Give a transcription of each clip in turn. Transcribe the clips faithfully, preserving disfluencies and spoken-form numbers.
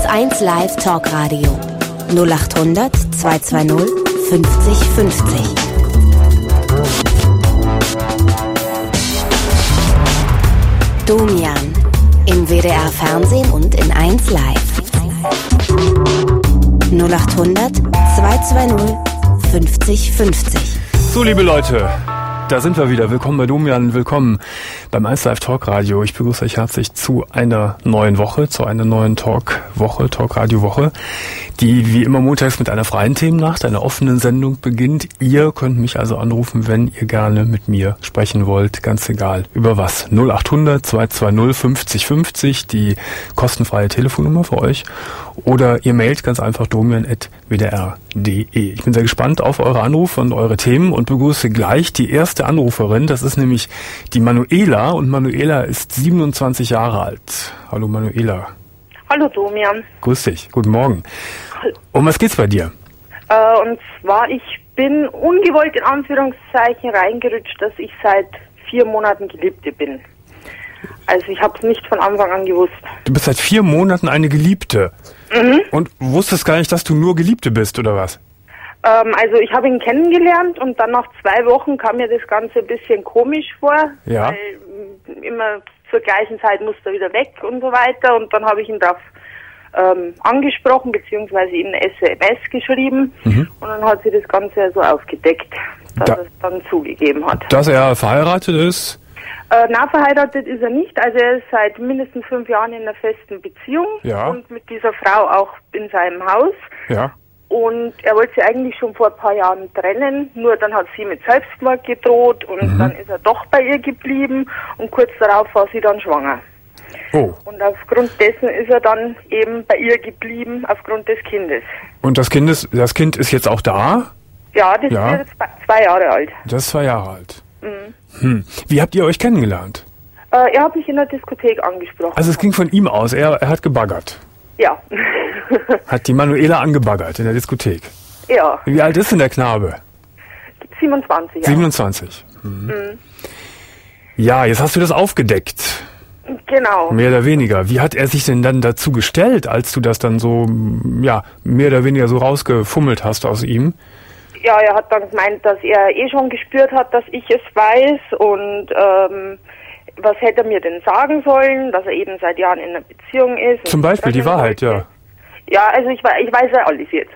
eins Live Talkradio null acht hundert zweihundertzweißig fünfzig fünfzig. Domian im W D R Fernsehen und in eins Live. null acht hundert zweihundertzweißig fünfzig fünfzig. So, liebe Leute, da sind wir wieder. Willkommen bei Domian, willkommen beim eins Live Talk Radio. Ich begrüße euch herzlich zu einer neuen Woche, zu einer neuen Talk-Woche, Talk-Radio-Woche, die wie immer montags mit einer freien Themennacht, einer offenen Sendung beginnt. Ihr könnt mich also anrufen, wenn ihr gerne mit mir sprechen wollt, ganz egal über was. null acht hundert zweihundertzweißig fünfzig fünfzig, die kostenfreie Telefonnummer für euch. Oder ihr mailt ganz einfach domian at w d r punkt d e. Ich bin sehr gespannt auf eure Anrufe und eure Themen und begrüße gleich die erste Anruferin. Das ist nämlich die Manuela und Manuela ist siebenundzwanzig Jahre alt. Hallo Manuela. Hallo Domian. Grüß dich, guten Morgen. Um was geht's bei dir? Äh, und zwar, ich bin ungewollt in Anführungszeichen reingerutscht, dass ich seit vier Monaten Geliebte bin. Also ich habe es nicht von Anfang an gewusst. Du bist seit vier Monaten eine Geliebte. Mhm. Und wusstest gar nicht, dass du nur Geliebte bist, oder was? Ähm, also ich habe ihn kennengelernt und dann nach zwei Wochen kam mir das Ganze ein bisschen komisch vor. Ja. Weil m, immer zur gleichen Zeit musste er wieder weg und so weiter. Und dann habe ich ihn darauf ähm, angesprochen, beziehungsweise ihm eine S M S geschrieben. Mhm. Und dann hat sie das Ganze so aufgedeckt, dass da, er es dann zugegeben hat. Dass er verheiratet ist? Äh, na, verheiratet ist er nicht. Also er ist seit mindestens fünf Jahren in einer festen Beziehung. Ja. Und mit dieser Frau auch in seinem Haus. Ja. Und er wollte sie eigentlich schon vor ein paar Jahren trennen, nur dann hat sie mit Selbstmord gedroht und mhm. dann ist er doch bei ihr geblieben und kurz darauf war sie dann schwanger. Oh. Und aufgrund dessen ist er dann eben bei ihr geblieben, aufgrund des Kindes. Und das Kind ist, das Kind ist jetzt auch da? Ja, das ja. ist jetzt zwei Jahre alt. Das ist zwei Jahre alt. Mhm. Hm. Wie habt ihr euch kennengelernt? Äh, er hat mich in der Diskothek angesprochen. Also es ging von ihm aus, er, er hat gebaggert? Ja. Hat die Manuela angebaggert in der Diskothek? Ja. Wie alt ist denn der Knabe? siebenundzwanzig. siebenundzwanzig. Mhm. Mhm. Ja, jetzt hast du das aufgedeckt. Genau. Mehr oder weniger. Wie hat er sich denn dann dazu gestellt, als du das dann so, ja, mehr oder weniger so rausgefummelt hast aus ihm? Ja, er hat dann gemeint, dass er eh schon gespürt hat, dass ich es weiß und ähm, was hätte er mir denn sagen sollen, dass er eben seit Jahren in einer Beziehung ist. Zum Beispiel die Wahrheit, ja. Ja, also ich, ich weiß ja alles jetzt.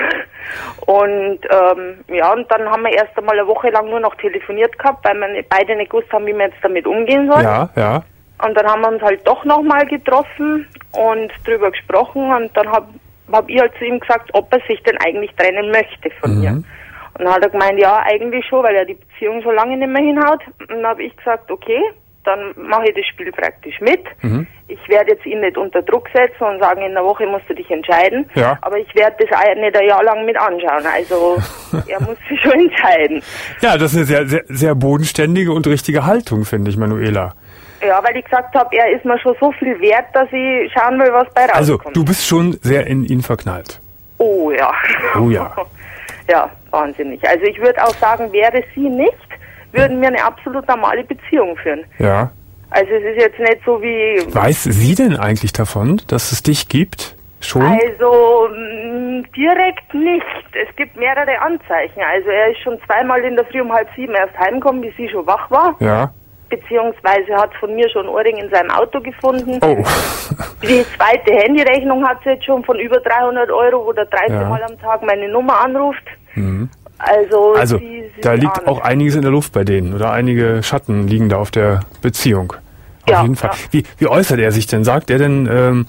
Und ähm, ja, und dann haben wir erst einmal eine Woche lang nur noch telefoniert gehabt, weil wir beide nicht gewusst haben, wie wir jetzt damit umgehen sollen. Ja, ja. Und dann haben wir uns halt doch nochmal getroffen und drüber gesprochen und dann habe hab ich halt zu ihm gesagt, ob er sich denn eigentlich trennen möchte von mhm. mir. Und dann hat er gemeint, ja, eigentlich schon, weil er die Beziehung so lange nicht mehr hinhaut. Und dann habe ich gesagt, okay, dann mache ich das Spiel praktisch mit. Mhm. Ich werde jetzt ihn nicht unter Druck setzen und sagen, in einer Woche musst du dich entscheiden. Ja. Aber ich werde das nicht ein Jahr lang mit anschauen. Also er muss sich schon entscheiden. Ja, das ist eine sehr, sehr, sehr bodenständige und richtige Haltung, finde ich, Manuela. Ja, weil ich gesagt habe, er ist mir schon so viel wert, dass ich schauen will, was bei rauskommt. Also, du bist schon sehr in ihn verknallt. Oh ja. Oh ja. Ja, wahnsinnig. Also ich würde auch sagen, wäre sie nicht, würden wir eine absolut normale Beziehung führen. Ja. Also es ist jetzt nicht so wie... Weiß sie denn eigentlich davon, dass es dich gibt? Schon? Also mh, direkt nicht. Es gibt mehrere Anzeichen. Also er ist schon zweimal in der Früh um halb sieben erst heimgekommen, wie sie schon wach war. Ja. Beziehungsweise hat von mir schon einen Ohrring in seinem Auto gefunden. Oh. Die zweite Handyrechnung hat sie jetzt schon von über dreihundert Euro, wo der dreißig ja. Mal am Tag meine Nummer anruft. Mhm. Also, also sie, sie da liegt auch einiges in der Luft bei denen oder einige Schatten liegen da auf der Beziehung. Auf ja, jeden Fall. Ja. Wie, wie äußert er sich denn? Sagt er denn, ähm,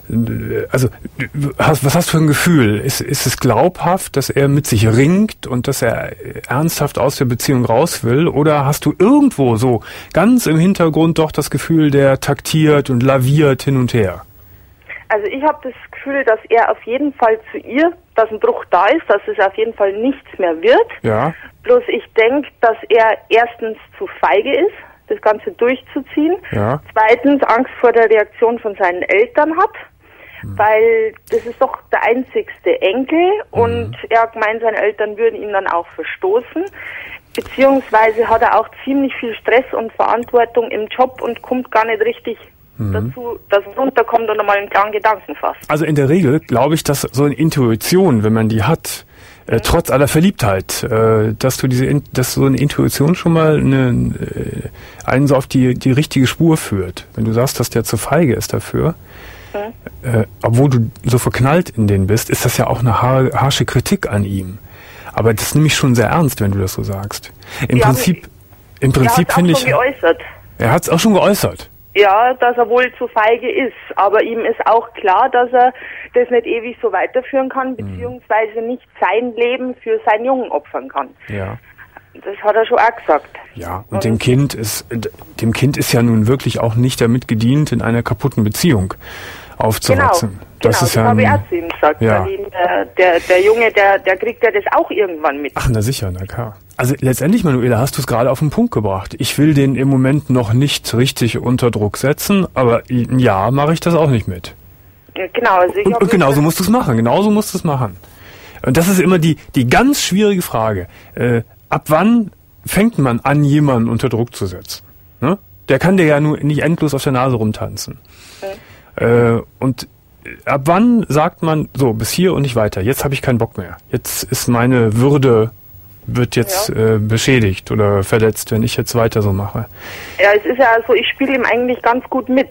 also hast, was hast du für ein Gefühl? Ist, ist es glaubhaft, dass er mit sich ringt und dass er ernsthaft aus der Beziehung raus will? Oder hast du irgendwo so ganz im Hintergrund doch das Gefühl, der taktiert und laviert hin und her? Also ich habe das Gefühl, dass er auf jeden Fall zu ihr, dass ein Bruch da ist, dass es auf jeden Fall nichts mehr wird. Ja. Bloß ich denke, dass er erstens zu feige ist, das Ganze durchzuziehen. Ja. Zweitens Angst vor der Reaktion von seinen Eltern hat, mhm. weil das ist doch der einzigste Enkel mhm. und er hat gemeint, seine Eltern würden ihn dann auch verstoßen. Beziehungsweise hat er auch ziemlich viel Stress und Verantwortung im Job und kommt gar nicht richtig mhm. dazu, dass es runterkommt und einmal einen klaren Gedanken fasst. Also in der Regel glaube ich, dass so eine Intuition, wenn man die hat, äh, mhm. trotz aller Verliebtheit, äh, dass du diese, dass so eine Intuition schon mal eine, äh, einen so auf die, die richtige Spur führt. Wenn du sagst, dass der zu feige ist dafür, mhm. äh, obwohl du so verknallt in den bist, ist das ja auch eine har- harsche Kritik an ihm. Aber das nehme ich schon sehr ernst, wenn du das so sagst. Im Sie Prinzip, haben, im Prinzip finde ich. Geäußert. Er hat es auch schon geäußert. Ja, dass er wohl zu feige ist. Aber ihm ist auch klar, dass er das nicht ewig so weiterführen kann, beziehungsweise nicht sein Leben für seinen Jungen opfern kann. Ja. Das hat er schon auch gesagt. Ja, und, und dem Kind ist, dem Kind ist ja nun wirklich auch nicht damit gedient, in einer kaputten Beziehung aufzuwachsen. Genau, das genau, ist ja das habe ich ein, auch zu ihm gesagt. ja. Weil ihm, äh, der, der Junge, der, der kriegt ja das auch irgendwann mit. Ach, na sicher, na klar. Also letztendlich, Manuela, hast du es gerade auf den Punkt gebracht. Ich will den im Moment noch nicht richtig unter Druck setzen, aber ja, mache ich das auch nicht mit. Ja, genau. Also ich und und genauso musst du es machen, genauso musst du es machen. Und das ist immer die, die ganz schwierige Frage. Äh, ab wann fängt man an, jemanden unter Druck zu setzen? Ne? Der kann dir ja nur nicht endlos auf der Nase rumtanzen. Okay. Äh, und ab wann sagt man, so, bis hier und nicht weiter, jetzt habe ich keinen Bock mehr. Jetzt ist meine Würde, wird jetzt ja. äh, beschädigt oder verletzt, wenn ich jetzt weiter so mache. Ja, es ist ja so, ich spiele ihm eigentlich ganz gut mit.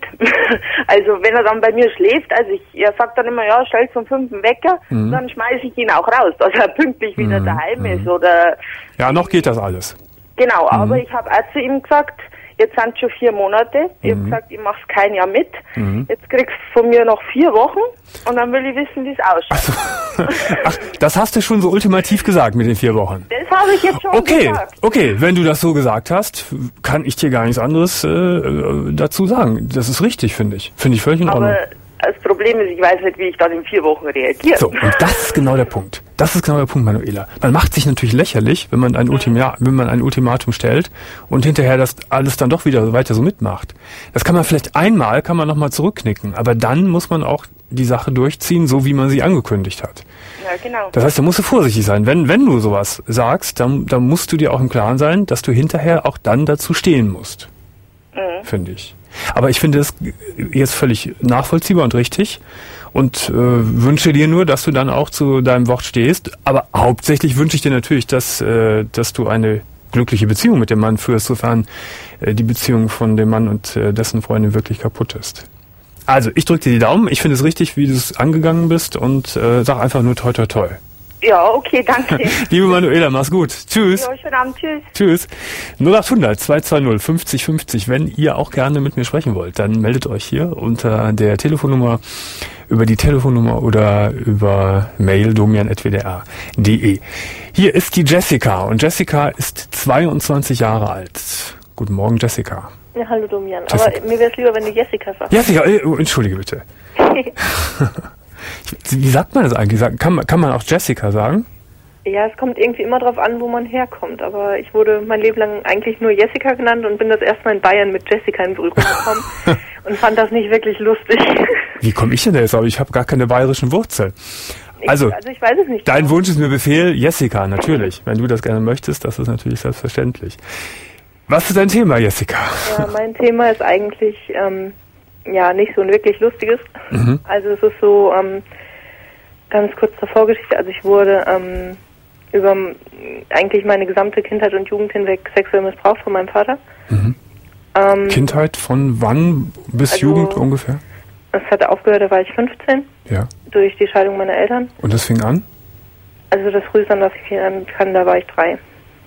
Also wenn er dann bei mir schläft, also ich, er sagt dann immer, ja, stell zum fünften Wecker, mhm. dann schmeiße ich ihn auch raus, dass er pünktlich wieder mhm. daheim mhm. ist. Oder ja, noch geht das alles. Genau, mhm. aber ich habe auch zu ihm gesagt, jetzt sind schon vier Monate. Ich habe mhm. gesagt, ich mache kein Jahr mit. Mhm. Jetzt kriegst du von mir noch vier Wochen und dann will ich wissen, wie es ausschaut. Also, ach, das hast du schon so ultimativ gesagt mit den vier Wochen. Das habe ich jetzt schon okay, gesagt. Okay, wenn du das so gesagt hast, kann ich dir gar nichts anderes äh, dazu sagen. Das ist richtig, finde ich. Finde ich völlig in Ordnung. Aber das Problem ist, ich weiß nicht, wie ich dann in vier Wochen reagiere. So, und das ist genau der Punkt. Das ist genau der Punkt, Manuela. Man macht sich natürlich lächerlich, wenn man ein, Ultima- wenn man ein Ultimatum stellt und hinterher das alles dann doch wieder weiter so mitmacht. Das kann man vielleicht einmal, kann man nochmal zurückknicken, aber dann muss man auch die Sache durchziehen, so wie man sie angekündigt hat. Ja, genau. Das heißt, da musst du vorsichtig sein. Wenn, wenn du sowas sagst, dann, dann musst du dir auch im Klaren sein, dass du hinterher auch dann dazu stehen musst. Mhm. Finde ich. Aber ich finde es jetzt völlig nachvollziehbar und richtig und äh, wünsche dir nur, dass du dann auch zu deinem Wort stehst. Aber hauptsächlich wünsche ich dir natürlich, dass, äh, dass du eine glückliche Beziehung mit dem Mann führst, sofern äh, die Beziehung von dem Mann und äh, dessen Freundin wirklich kaputt ist. Also, ich drücke dir die Daumen. Ich finde es richtig, wie du es angegangen bist und äh, sag einfach nur toi toi toi. Ja, okay, danke. Liebe Manuela, mach's gut. Tschüss. Ja, schönen Abend, tschüss. Tschüss. null achthundert zwei zwei null fünfzig fünfzig. Wenn ihr auch gerne mit mir sprechen wollt, dann meldet euch hier unter der Telefonnummer, über die Telefonnummer oder über Mail domian at w d r punkt d e. Hier ist die Jessica und Jessica ist zweiundzwanzig Jahre alt. Guten Morgen, Jessica. Ja, hallo Domian. Jessica. Aber mir wäre es lieber, wenn du Jessica sagst. Jessica, äh, entschuldige bitte. Wie sagt man das eigentlich? Kann man, kann man auch Jessica sagen? Ja, es kommt irgendwie immer drauf an, wo man herkommt. Aber ich wurde mein Leben lang eigentlich nur Jessica genannt und bin das erste Mal in Bayern mit Jessica in Berührung gekommen und fand das nicht wirklich lustig. Wie komme ich denn da jetzt? Aber ich habe gar keine bayerischen Wurzeln. Also, ich, also ich weiß es nicht. Dein Wunsch ist mir Befehl, Jessica, natürlich. Wenn du das gerne möchtest, das ist natürlich selbstverständlich. Was ist dein Thema, Jessica? Ja, mein Thema ist eigentlich ähm, ja nicht so ein wirklich lustiges. Mhm. Also es ist so, ähm, ganz kurz zur Vorgeschichte, also ich wurde ähm, über eigentlich meine gesamte Kindheit und Jugend hinweg sexuell missbraucht von meinem Vater. Mhm. Ähm, Kindheit von wann bis also, Jugend ungefähr? Es hatte aufgehört, da war ich fünfzehn. Ja. Durch die Scheidung meiner Eltern. Und das fing an? Also das Früheste, an das ich mich erinnern kann, da war ich drei.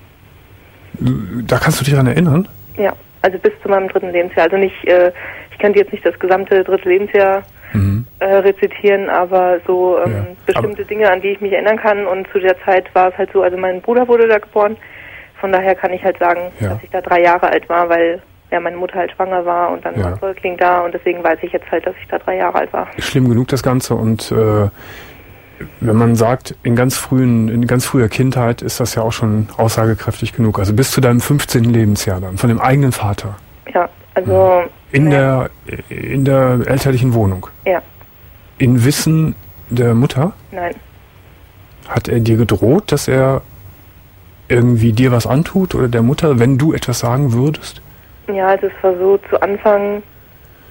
Da kannst du dich daran erinnern? Ja, also bis zu meinem dritten Lebensjahr. Also nicht, äh, ich könnte jetzt nicht das gesamte dritte Lebensjahr mhm. äh, rezitieren, aber so ähm, ja. bestimmte aber Dinge, an die ich mich erinnern kann. Und zu der Zeit war es halt so, also mein Bruder wurde da geboren. Von daher kann ich halt sagen, ja. dass ich da drei Jahre alt war, weil ja meine Mutter halt schwanger war und dann ja. war ein Säugling da. Und deswegen weiß ich jetzt halt, dass ich da drei Jahre alt war. Schlimm genug das Ganze und äh, wenn man sagt, in ganz frühen, in ganz früher Kindheit ist das ja auch schon aussagekräftig genug. Also bis zu deinem fünfzehnten Lebensjahr dann, von dem eigenen Vater. Ja, also... In ja. der in der elterlichen Wohnung? Ja. In Wissen der Mutter? Nein. Hat er dir gedroht, dass er irgendwie dir was antut oder der Mutter, wenn du etwas sagen würdest? Ja, also es war so, zu Anfang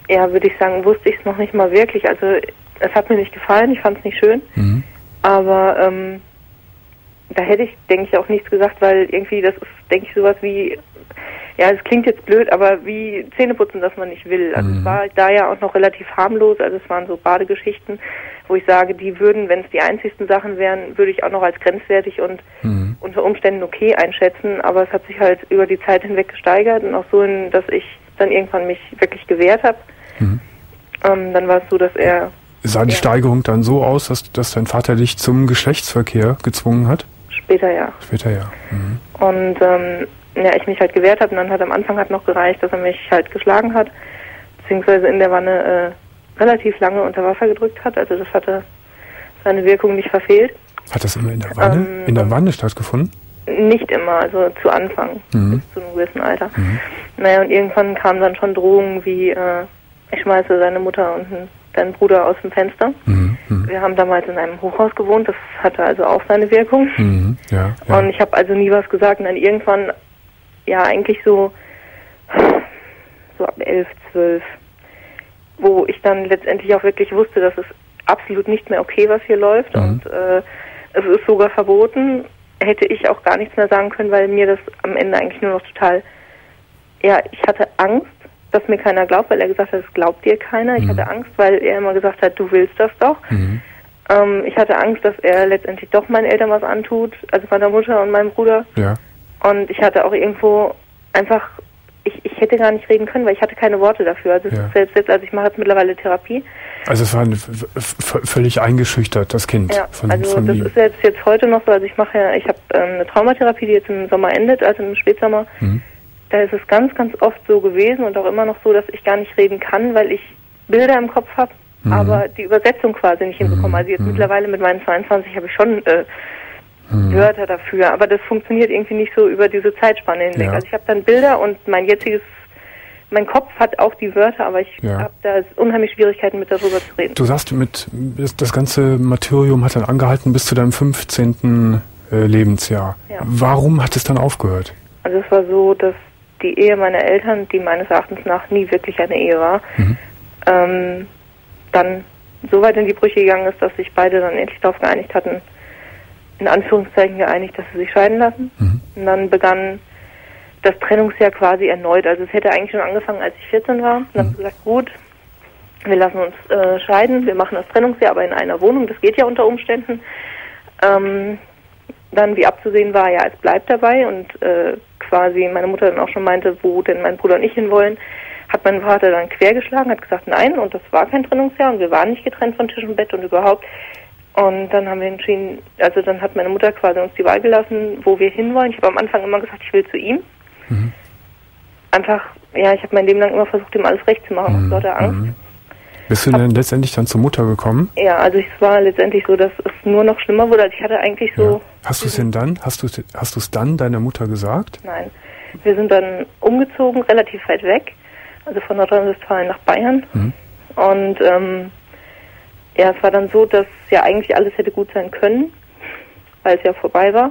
ja, würde ich sagen, wusste ich es noch nicht mal wirklich. Also es hat mir nicht gefallen, ich fand es nicht schön. Mhm. Aber ähm, da hätte ich, denke ich, auch nichts gesagt, weil irgendwie, das ist, denke ich, sowas wie, ja, es klingt jetzt blöd, aber wie Zähneputzen, das man nicht will. Also mhm. es war da ja auch noch relativ harmlos, also es waren so Badegeschichten, wo ich sage, die würden, wenn es die einzigsten Sachen wären, würde ich auch noch als grenzwertig und mhm. unter Umständen okay einschätzen, aber es hat sich halt über die Zeit hinweg gesteigert und auch so, in, dass ich dann irgendwann mich wirklich gewehrt habe. Mhm. Ähm, dann war es so, dass er... Sah die ja. Steigerung dann so aus, dass, dass dein Vater dich zum Geschlechtsverkehr gezwungen hat? Später ja. Später ja. Mhm. Und ähm, ja, ich mich halt gewehrt habe und dann hat am Anfang hat noch gereicht, dass er mich halt geschlagen hat, beziehungsweise in der Wanne äh, relativ lange unter Wasser gedrückt hat. Also das hatte seine Wirkung nicht verfehlt. Hat das immer in der Wanne, ähm, in der Wanne stattgefunden? Nicht immer, also zu Anfang, mhm. bis zu einem gewissen Alter. Mhm. Naja, und irgendwann kamen dann schon Drohungen wie, äh, ich schmeiße seine Mutter und deinen Bruder aus dem Fenster. Mhm. Wir haben damals in einem Hochhaus gewohnt, das hatte also auch seine Wirkung. Mhm. Ja, ja. Und ich habe also nie was gesagt und dann irgendwann, ja eigentlich so, so ab elf, zwölf, wo ich dann letztendlich auch wirklich wusste, dass es absolut nicht mehr okay, was hier läuft mhm. und äh, es ist sogar verboten, hätte ich auch gar nichts mehr sagen können, weil mir das am Ende eigentlich nur noch total, ja, ich hatte Angst, dass mir keiner glaubt, weil er gesagt hat, es glaubt dir keiner. Ich mhm. hatte Angst, weil er immer gesagt hat, du willst das doch. Mhm. Ähm, ich hatte Angst, dass er letztendlich doch meinen Eltern was antut, also meiner Mutter und meinem Bruder. Ja. Und ich hatte auch irgendwo einfach, ich, ich hätte gar nicht reden können, weil ich hatte keine Worte dafür. Also ja. selbst jetzt, also ich mache jetzt mittlerweile Therapie. Also es war eine, v- völlig eingeschüchtert, das Kind ja, von, also von das ihm. ist jetzt, jetzt heute noch so, also ich mache ja, ich habe ähm, eine Traumatherapie, die jetzt im Sommer endet, also im Spätsommer. Mhm. Da ist es ganz, ganz oft so gewesen und auch immer noch so, dass ich gar nicht reden kann, weil ich Bilder im Kopf habe, mhm. aber die Übersetzung quasi nicht hinbekomme. Also jetzt mhm. mittlerweile mit meinen zweiundzwanzig habe ich schon äh, mhm. Wörter dafür, aber das funktioniert irgendwie nicht so über diese Zeitspanne hinweg. Ja. Also ich habe dann Bilder und mein jetziges, mein Kopf hat auch die Wörter, aber ich ja. habe da unheimlich Schwierigkeiten mit darüber zu reden. Du sagst, mit das ganze Martyrium hat dann angehalten bis zu deinem fünfzehnten Äh, Lebensjahr. Ja. Warum hat es dann aufgehört? Also es war so, dass die Ehe meiner Eltern, die meines Erachtens nach nie wirklich eine Ehe war, mhm. ähm, dann so weit in die Brüche gegangen ist, dass sich beide dann endlich darauf geeinigt hatten, in Anführungszeichen geeinigt, dass sie sich scheiden lassen. Mhm. Und dann begann das Trennungsjahr quasi erneut. Also es hätte eigentlich schon angefangen, als ich vierzehn war. Und dann mhm. haben sie gesagt, gut, wir lassen uns äh, scheiden, wir machen das Trennungsjahr, aber in einer Wohnung, das geht ja unter Umständen. Ähm, dann, wie abzusehen war, ja, es bleibt dabei und äh, quasi meine Mutter dann auch schon meinte, wo denn mein Bruder und ich hinwollen, hat mein Vater dann quergeschlagen, hat gesagt, nein, und das war kein Trennungsjahr und wir waren nicht getrennt von Tisch und Bett und überhaupt. Und dann haben wir entschieden, also dann hat meine Mutter quasi uns die Wahl gelassen, wo wir hinwollen. Ich habe am Anfang immer gesagt, ich will zu ihm. Mhm. Einfach, ja, ich habe mein Leben lang immer versucht, ihm alles recht zu machen, aus mhm. lauter Angst. Mhm. Bist du denn letztendlich dann zur Mutter gekommen? Ja, also es war letztendlich so, dass es nur noch schlimmer wurde. Also ich hatte eigentlich so... Ja. Hast du es denn dann, hast du hast du es dann deiner Mutter gesagt? Nein. Wir sind dann umgezogen, relativ weit weg, also von Nordrhein-Westfalen nach Bayern. Mhm. Und ähm, ja, es war dann so, dass ja eigentlich alles hätte gut sein können, weil es ja vorbei war.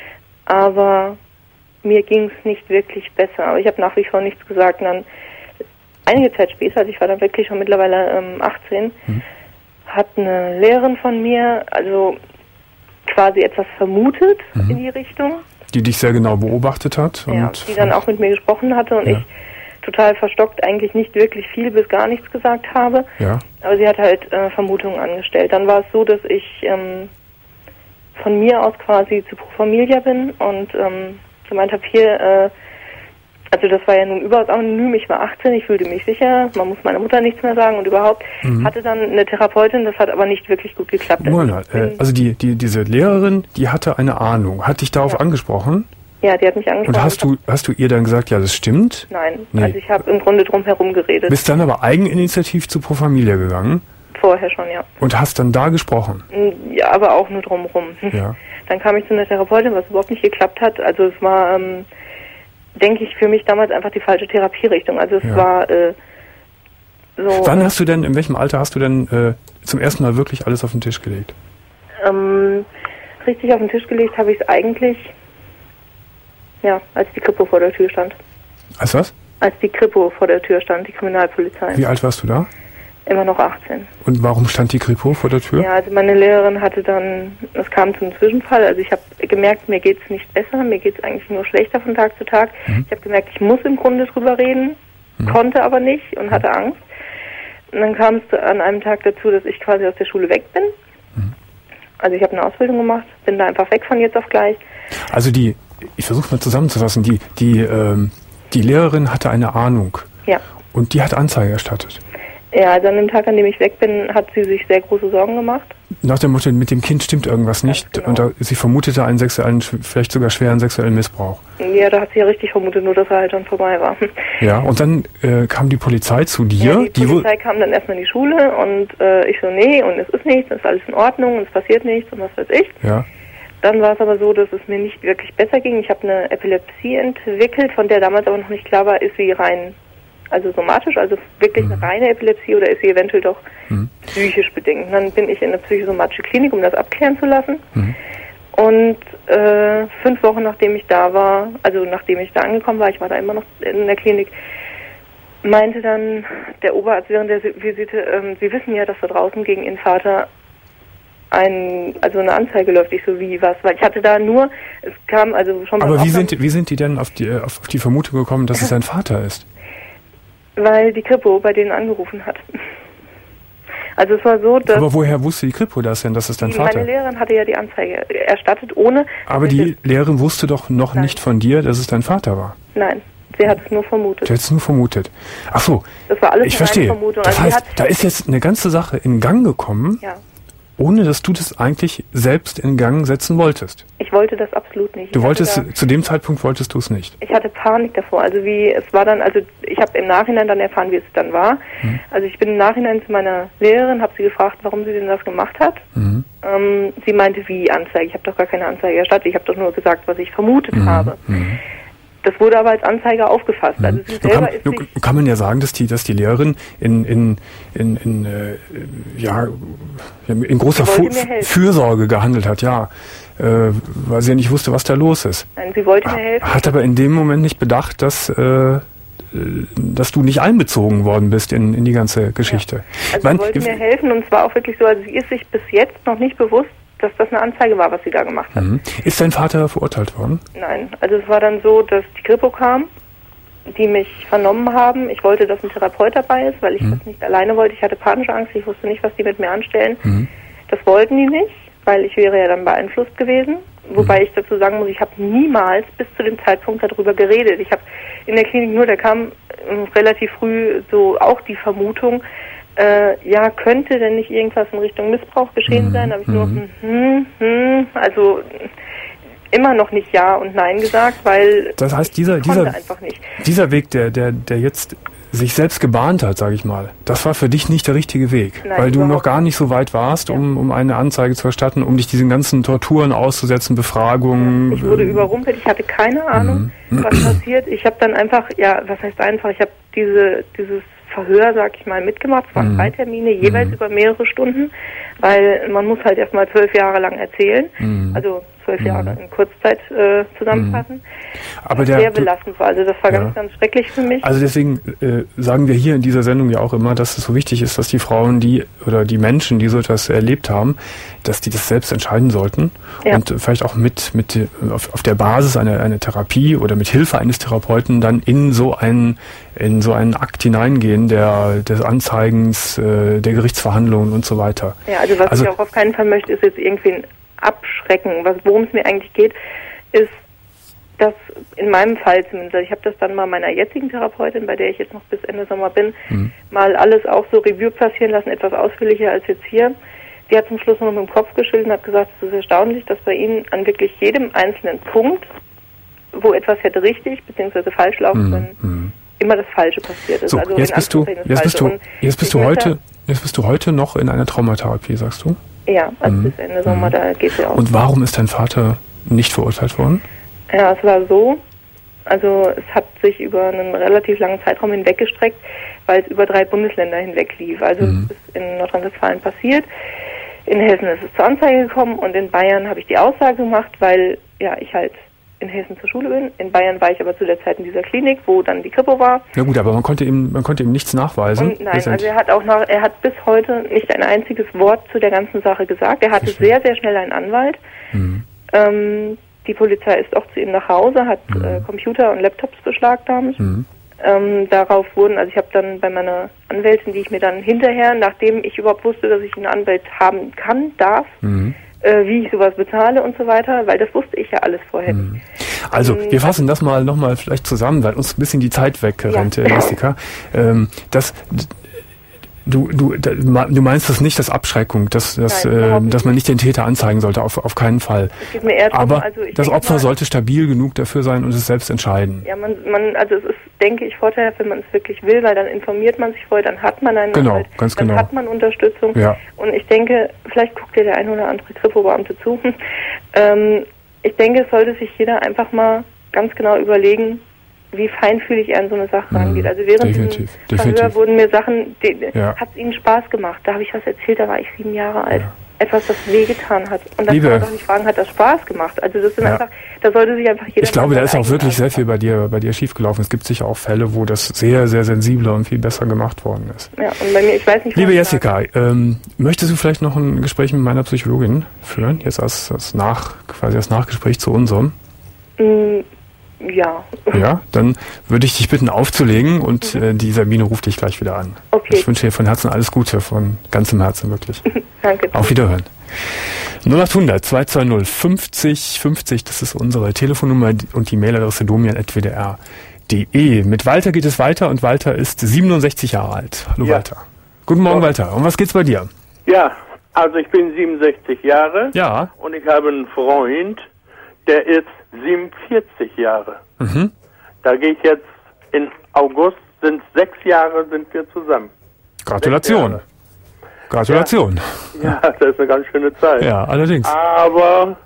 Aber mir ging es nicht wirklich besser. Aber ich habe nach wie vor nichts gesagt. Und dann einige Zeit später, also ich war dann wirklich schon mittlerweile ähm, achtzehn, mhm. hat eine Lehrerin von mir also quasi etwas vermutet mhm. in die Richtung. Die dich sehr genau beobachtet hat. Ja, und die dann auch mit mir gesprochen hatte und ja. ich total verstockt eigentlich nicht wirklich viel bis gar nichts gesagt habe. Ja. Aber sie hat halt äh, Vermutungen angestellt. Dann war es so, dass ich ähm, von mir aus quasi zu Pro Familia bin und ähm, gemeint habe, hier, äh, also das war ja nun überaus anonym, ich war achtzehn, ich fühlte mich sicher, man muss meiner Mutter nichts mehr sagen und überhaupt mhm. hatte dann eine Therapeutin, das hat aber nicht wirklich gut geklappt. Mona, äh, also die, die, diese Lehrerin, die hatte eine Ahnung, hat dich darauf ja. angesprochen? Ja, die hat mich angesprochen. Und hast du, hast du ihr dann gesagt, ja, das stimmt? Nein, nee. also ich habe im Grunde drum herum geredet. Bist dann aber eigeninitiativ zu Pro Familia gegangen? Vorher schon, ja. Und hast dann da gesprochen? Ja, aber auch nur drumherum. Ja. Dann kam ich zu einer Therapeutin, was überhaupt nicht geklappt hat. Also es war, ähm, denke ich, für mich damals einfach die falsche Therapierichtung. Also es ja. war äh, so... Wann hast du denn, in welchem Alter hast du denn äh, zum ersten Mal wirklich alles auf den Tisch gelegt? Ähm, richtig auf den Tisch gelegt habe ich es eigentlich, ja, als die Krippe vor der Tür stand. Als was? Als die Kripo vor der Tür stand, die Kriminalpolizei. Wie alt warst du da? Immer noch achtzehn. Und warum stand die Kripo vor der Tür? Ja, also meine Lehrerin hatte dann, es kam zum Zwischenfall, also ich habe gemerkt, mir geht's nicht besser, mir geht's eigentlich nur schlechter von Tag zu Tag. Mhm. Ich habe gemerkt, ich muss im Grunde drüber reden, mhm. konnte aber nicht und hatte Angst. Und dann kam es an einem Tag dazu, dass ich quasi aus der Schule weg bin. Mhm. Also ich habe eine Ausbildung gemacht, bin da einfach weg von jetzt auf gleich. Also die, ich versuche mal zusammenzufassen, die, die, ähm, die Lehrerin hatte eine Ahnung. Ja. Und die hat Anzeige erstattet. Ja, also an dem Tag, an dem ich weg bin, hat sie sich sehr große Sorgen gemacht. Nach dem Motto, mit dem Kind stimmt irgendwas nicht. Genau. Und da, sie vermutete einen sexuellen, vielleicht sogar schweren sexuellen Missbrauch. Ja, da hat sie ja richtig vermutet, nur dass er halt dann vorbei war. Ja, und dann äh, kam die Polizei zu dir. Ja, die, die Polizei kam dann erstmal in die Schule und äh, ich so, nee, und es ist nichts, es ist alles in Ordnung, es passiert nichts und was weiß ich. Ja. Dann war es aber so, dass es mir nicht wirklich besser ging. Ich habe eine Epilepsie entwickelt, von der damals aber noch nicht klar war, ist sie rein... Also somatisch, also wirklich eine reine Epilepsie oder ist sie eventuell doch mhm. psychisch bedingt. Und dann bin ich in eine psychosomatische Klinik, um das abklären zu lassen. Mhm. Und äh, fünf Wochen nachdem ich da war, also nachdem ich da angekommen war, ich war da immer noch in der Klinik, meinte dann der Oberarzt während der Visite, ähm, Sie wissen ja, dass da draußen gegen Ihren Vater ein, also eine Anzeige läuft. Ich so, wie, was? Weil ich hatte da nur, es kam also schon... Aber wie sind, wie sind die denn auf die, auf, auf die Vermutung gekommen, dass es sein Vater ist? Weil die Kripo bei denen angerufen hat. Also es war so, dass... Aber woher wusste die Kripo das denn, dass es dein Vater ist? Meine Lehrerin hatte ja die Anzeige erstattet, ohne... Aber die Lehrerin wusste doch noch Nein. nicht von dir, dass es dein Vater war. Nein, sie hat es nur vermutet. Du hättest es nur vermutet. Ach so, das war alles ich eine verstehe. Vermutung. Das also heißt, da ist jetzt eine ganze Sache in Gang gekommen, ja. ohne dass du das eigentlich selbst in Gang setzen wolltest. Ich wollte das absolut nicht. Du ich wolltest, da, zu dem Zeitpunkt wolltest du es nicht. Ich hatte Panik davor. Also wie, es war dann, also ich habe im Nachhinein dann erfahren, wie es dann war. Mhm. Also ich bin im Nachhinein zu meiner Lehrerin, habe sie gefragt, warum sie denn das gemacht hat. Mhm. Ähm, sie meinte, wie Anzeige? Ich habe doch gar keine Anzeige erstattet. Ich habe doch nur gesagt, was ich vermutet mhm. habe. Mhm. Das wurde aber als Anzeige aufgefasst. Mhm. Also sie selber kann, ist nun kann man ja sagen, dass die, dass die Lehrerin in, in, in, in, äh, ja, in großer Fu- Fürsorge gehandelt hat, ja, äh, weil sie ja nicht wusste, was da los ist. Nein, sie wollte mir helfen. Hat aber in dem Moment nicht bedacht, dass, äh, dass du nicht einbezogen worden bist in, in die ganze Geschichte. Ja. Also sie wollte mir helfen und zwar auch wirklich so, also sie ist sich bis jetzt noch nicht bewusst, dass das eine Anzeige war, was sie da gemacht hat. Mhm. Ist dein Vater verurteilt worden? Nein, also es war dann so, dass die Kripo kam, die mich vernommen haben. Ich wollte, dass ein Therapeut dabei ist, weil ich mhm. das nicht alleine wollte. Ich hatte panische Angst, ich wusste nicht, was die mit mir anstellen. Mhm. Das wollten die nicht, weil ich wäre ja dann beeinflusst gewesen. Wobei mhm. ich dazu sagen muss, ich habe niemals bis zu dem Zeitpunkt darüber geredet. Ich habe in der Klinik nur, da kam äh, relativ früh so auch die Vermutung, Äh, ja, könnte denn nicht irgendwas in Richtung Missbrauch geschehen mhm. sein? Da habe ich nur, mhm. hm, hm, also immer noch nicht Ja und Nein gesagt, weil das heißt, dieser, dieser, einfach nicht. dieser Weg, der, der, der jetzt sich selbst gebahnt hat, sage ich mal, das war für dich nicht der richtige Weg, Nein, weil du noch gar nicht so weit warst, ja. um, um eine Anzeige zu erstatten, um dich diesen ganzen Torturen auszusetzen, Befragungen. Ja, ich wurde äh, überrumpelt, ich hatte keine Ahnung, mhm. was passiert. Ich habe dann einfach, ja, was heißt einfach, ich habe diese, dieses Verhör, sag ich mal, mitgemacht. Es waren mhm. drei Termine, jeweils mhm. über mehrere Stunden, weil man muss halt erstmal zwölf Jahre lang erzählen, mhm. also zwölf mhm. Jahre in Kurzzeit äh, zusammenfassen. Aber der, sehr belastend war, also das war ja. ganz, ganz schrecklich für mich. Also deswegen äh, sagen wir hier in dieser Sendung ja auch immer, dass es so wichtig ist, dass die Frauen, die oder die Menschen, die so etwas erlebt haben, dass die das selbst entscheiden sollten ja. und vielleicht auch mit mit auf, auf der Basis einer eine Therapie oder mit Hilfe eines Therapeuten dann in so einen in so einen Akt hineingehen, der des Anzeigens, äh, der Gerichtsverhandlungen und so weiter. Ja, also was also, ich auch auf keinen Fall möchte, ist jetzt irgendwie ein Abschrecken. Was, worum es mir eigentlich geht, ist, dass in meinem Fall zumindest, ich habe das dann mal meiner jetzigen Therapeutin, bei der ich jetzt noch bis Ende Sommer bin, mhm. mal alles auch so Revue passieren lassen, etwas ausführlicher als jetzt hier. Die hat zum Schluss noch mit dem Kopf geschüttelt und hat gesagt, es ist erstaunlich, dass bei Ihnen an wirklich jedem einzelnen Punkt, wo etwas hätte richtig bzw. falsch laufen können, mhm. immer das Falsche passiert ist. So, also jetzt bist du, jetzt bist du, jetzt bist du heute, jetzt bist du heute noch in einer Traumatherapie, sagst du? Ja, also mhm. bis Ende Sommer, mhm. da geht es ja auch. Und warum ist dein Vater nicht verurteilt worden? Ja, es war so, also es hat sich über einen relativ langen Zeitraum hinweg gestreckt, weil es über drei Bundesländer hinweg lief. Also mhm. es ist in Nordrhein-Westfalen passiert, in Hessen ist es zur Anzeige gekommen und in Bayern habe ich die Aussage gemacht, weil ja ich halt in Hessen zur Schule bin. In Bayern war ich aber zu der Zeit in dieser Klinik, wo dann die Kripo war. Ja gut, aber man konnte ihm, man konnte ihm nichts nachweisen. Und nein, also er hat auch noch, er hat bis heute nicht ein einziges Wort zu der ganzen Sache gesagt. Er hatte sehr, sehr schnell einen Anwalt. Mhm. Ähm, die Polizei ist auch zu ihm nach Hause, hat mhm. äh, Computer und Laptops beschlagnahmt. Mhm. Ähm, darauf wurden, also ich habe dann bei meiner Anwältin, die ich mir dann hinterher, nachdem ich überhaupt wusste, dass ich einen Anwalt haben kann, darf, mhm. äh, wie ich sowas bezahle und so weiter, weil das wusste ich ja alles vorher. Mhm. Also ähm, wir fassen das mal nochmal vielleicht zusammen, weil uns ein bisschen die Zeit wegrennt, ja. Jessica. Ähm, das Du, du, du meinst das nicht, das Abschreckung, dass, dass, Nein, äh, dass man nicht den Täter anzeigen sollte, auf, auf keinen Fall. Es geht mir eher darum, aber also ich das denke Opfer mal, sollte stabil genug dafür sein und es selbst entscheiden. Ja, man, man, also es ist, denke ich, vorteilhaft, wenn man es wirklich will, weil dann informiert man sich vorher, dann hat man einen genau, Anwalt, ganz dann genau. hat man Unterstützung. Ja. Und ich denke, vielleicht guckt dir der ein oder andere Kripo-Beamte zu. ähm, ich denke, es sollte sich jeder einfach mal ganz genau überlegen, wie feinfühlig er an so eine Sache mhm. rangeht. Also während definitiv, diesem Verhör definitiv. wurden mir Sachen, die, ja. hat es ihnen Spaß gemacht. Da habe ich was erzählt, da war ich sieben Jahre alt. Ja. Etwas, das wehgetan hat. Und dann Liebe, kann man doch nicht fragen, hat das Spaß gemacht? Also das sind ja. einfach, da sollte sich einfach jeder... Ich glaube, da ist auch wirklich sehr viel bei dir, bei dir schiefgelaufen. Es gibt sicher auch Fälle, wo das sehr, sehr sensibler und viel besser gemacht worden ist. Ja, und bei mir, ich weiß nicht... Liebe Jessica, ähm, möchtest du vielleicht noch ein Gespräch mit meiner Psychologin führen? Jetzt als, als Nach, quasi als Nachgespräch zu unserem? Mm. Ja. Ja, dann würde ich dich bitten aufzulegen und mhm. äh, die Sabine ruft dich gleich wieder an. Okay. Ich wünsche dir von Herzen alles Gute, von ganzem Herzen wirklich. Danke. Auf Wiederhören. null acht hundert zwei zwei null fünfzig fünfzig, das ist unsere Telefonnummer und die Mailadresse domian at w d r punkt d e. Mit Walter geht es weiter und Walter ist siebenundsechzig Jahre alt. Hallo ja. Walter. Guten Morgen ja. Walter. Um was geht's bei dir? Ja, also ich bin siebenundsechzig Jahre ja. und ich habe einen Freund, der ist siebenundvierzig Jahre. Mhm. Da gehe ich jetzt in August, sind sechs Jahre sind wir zusammen. Gratulation. Gratulation. Ja. ja, das ist eine ganz schöne Zeit. Ja, allerdings. Aber,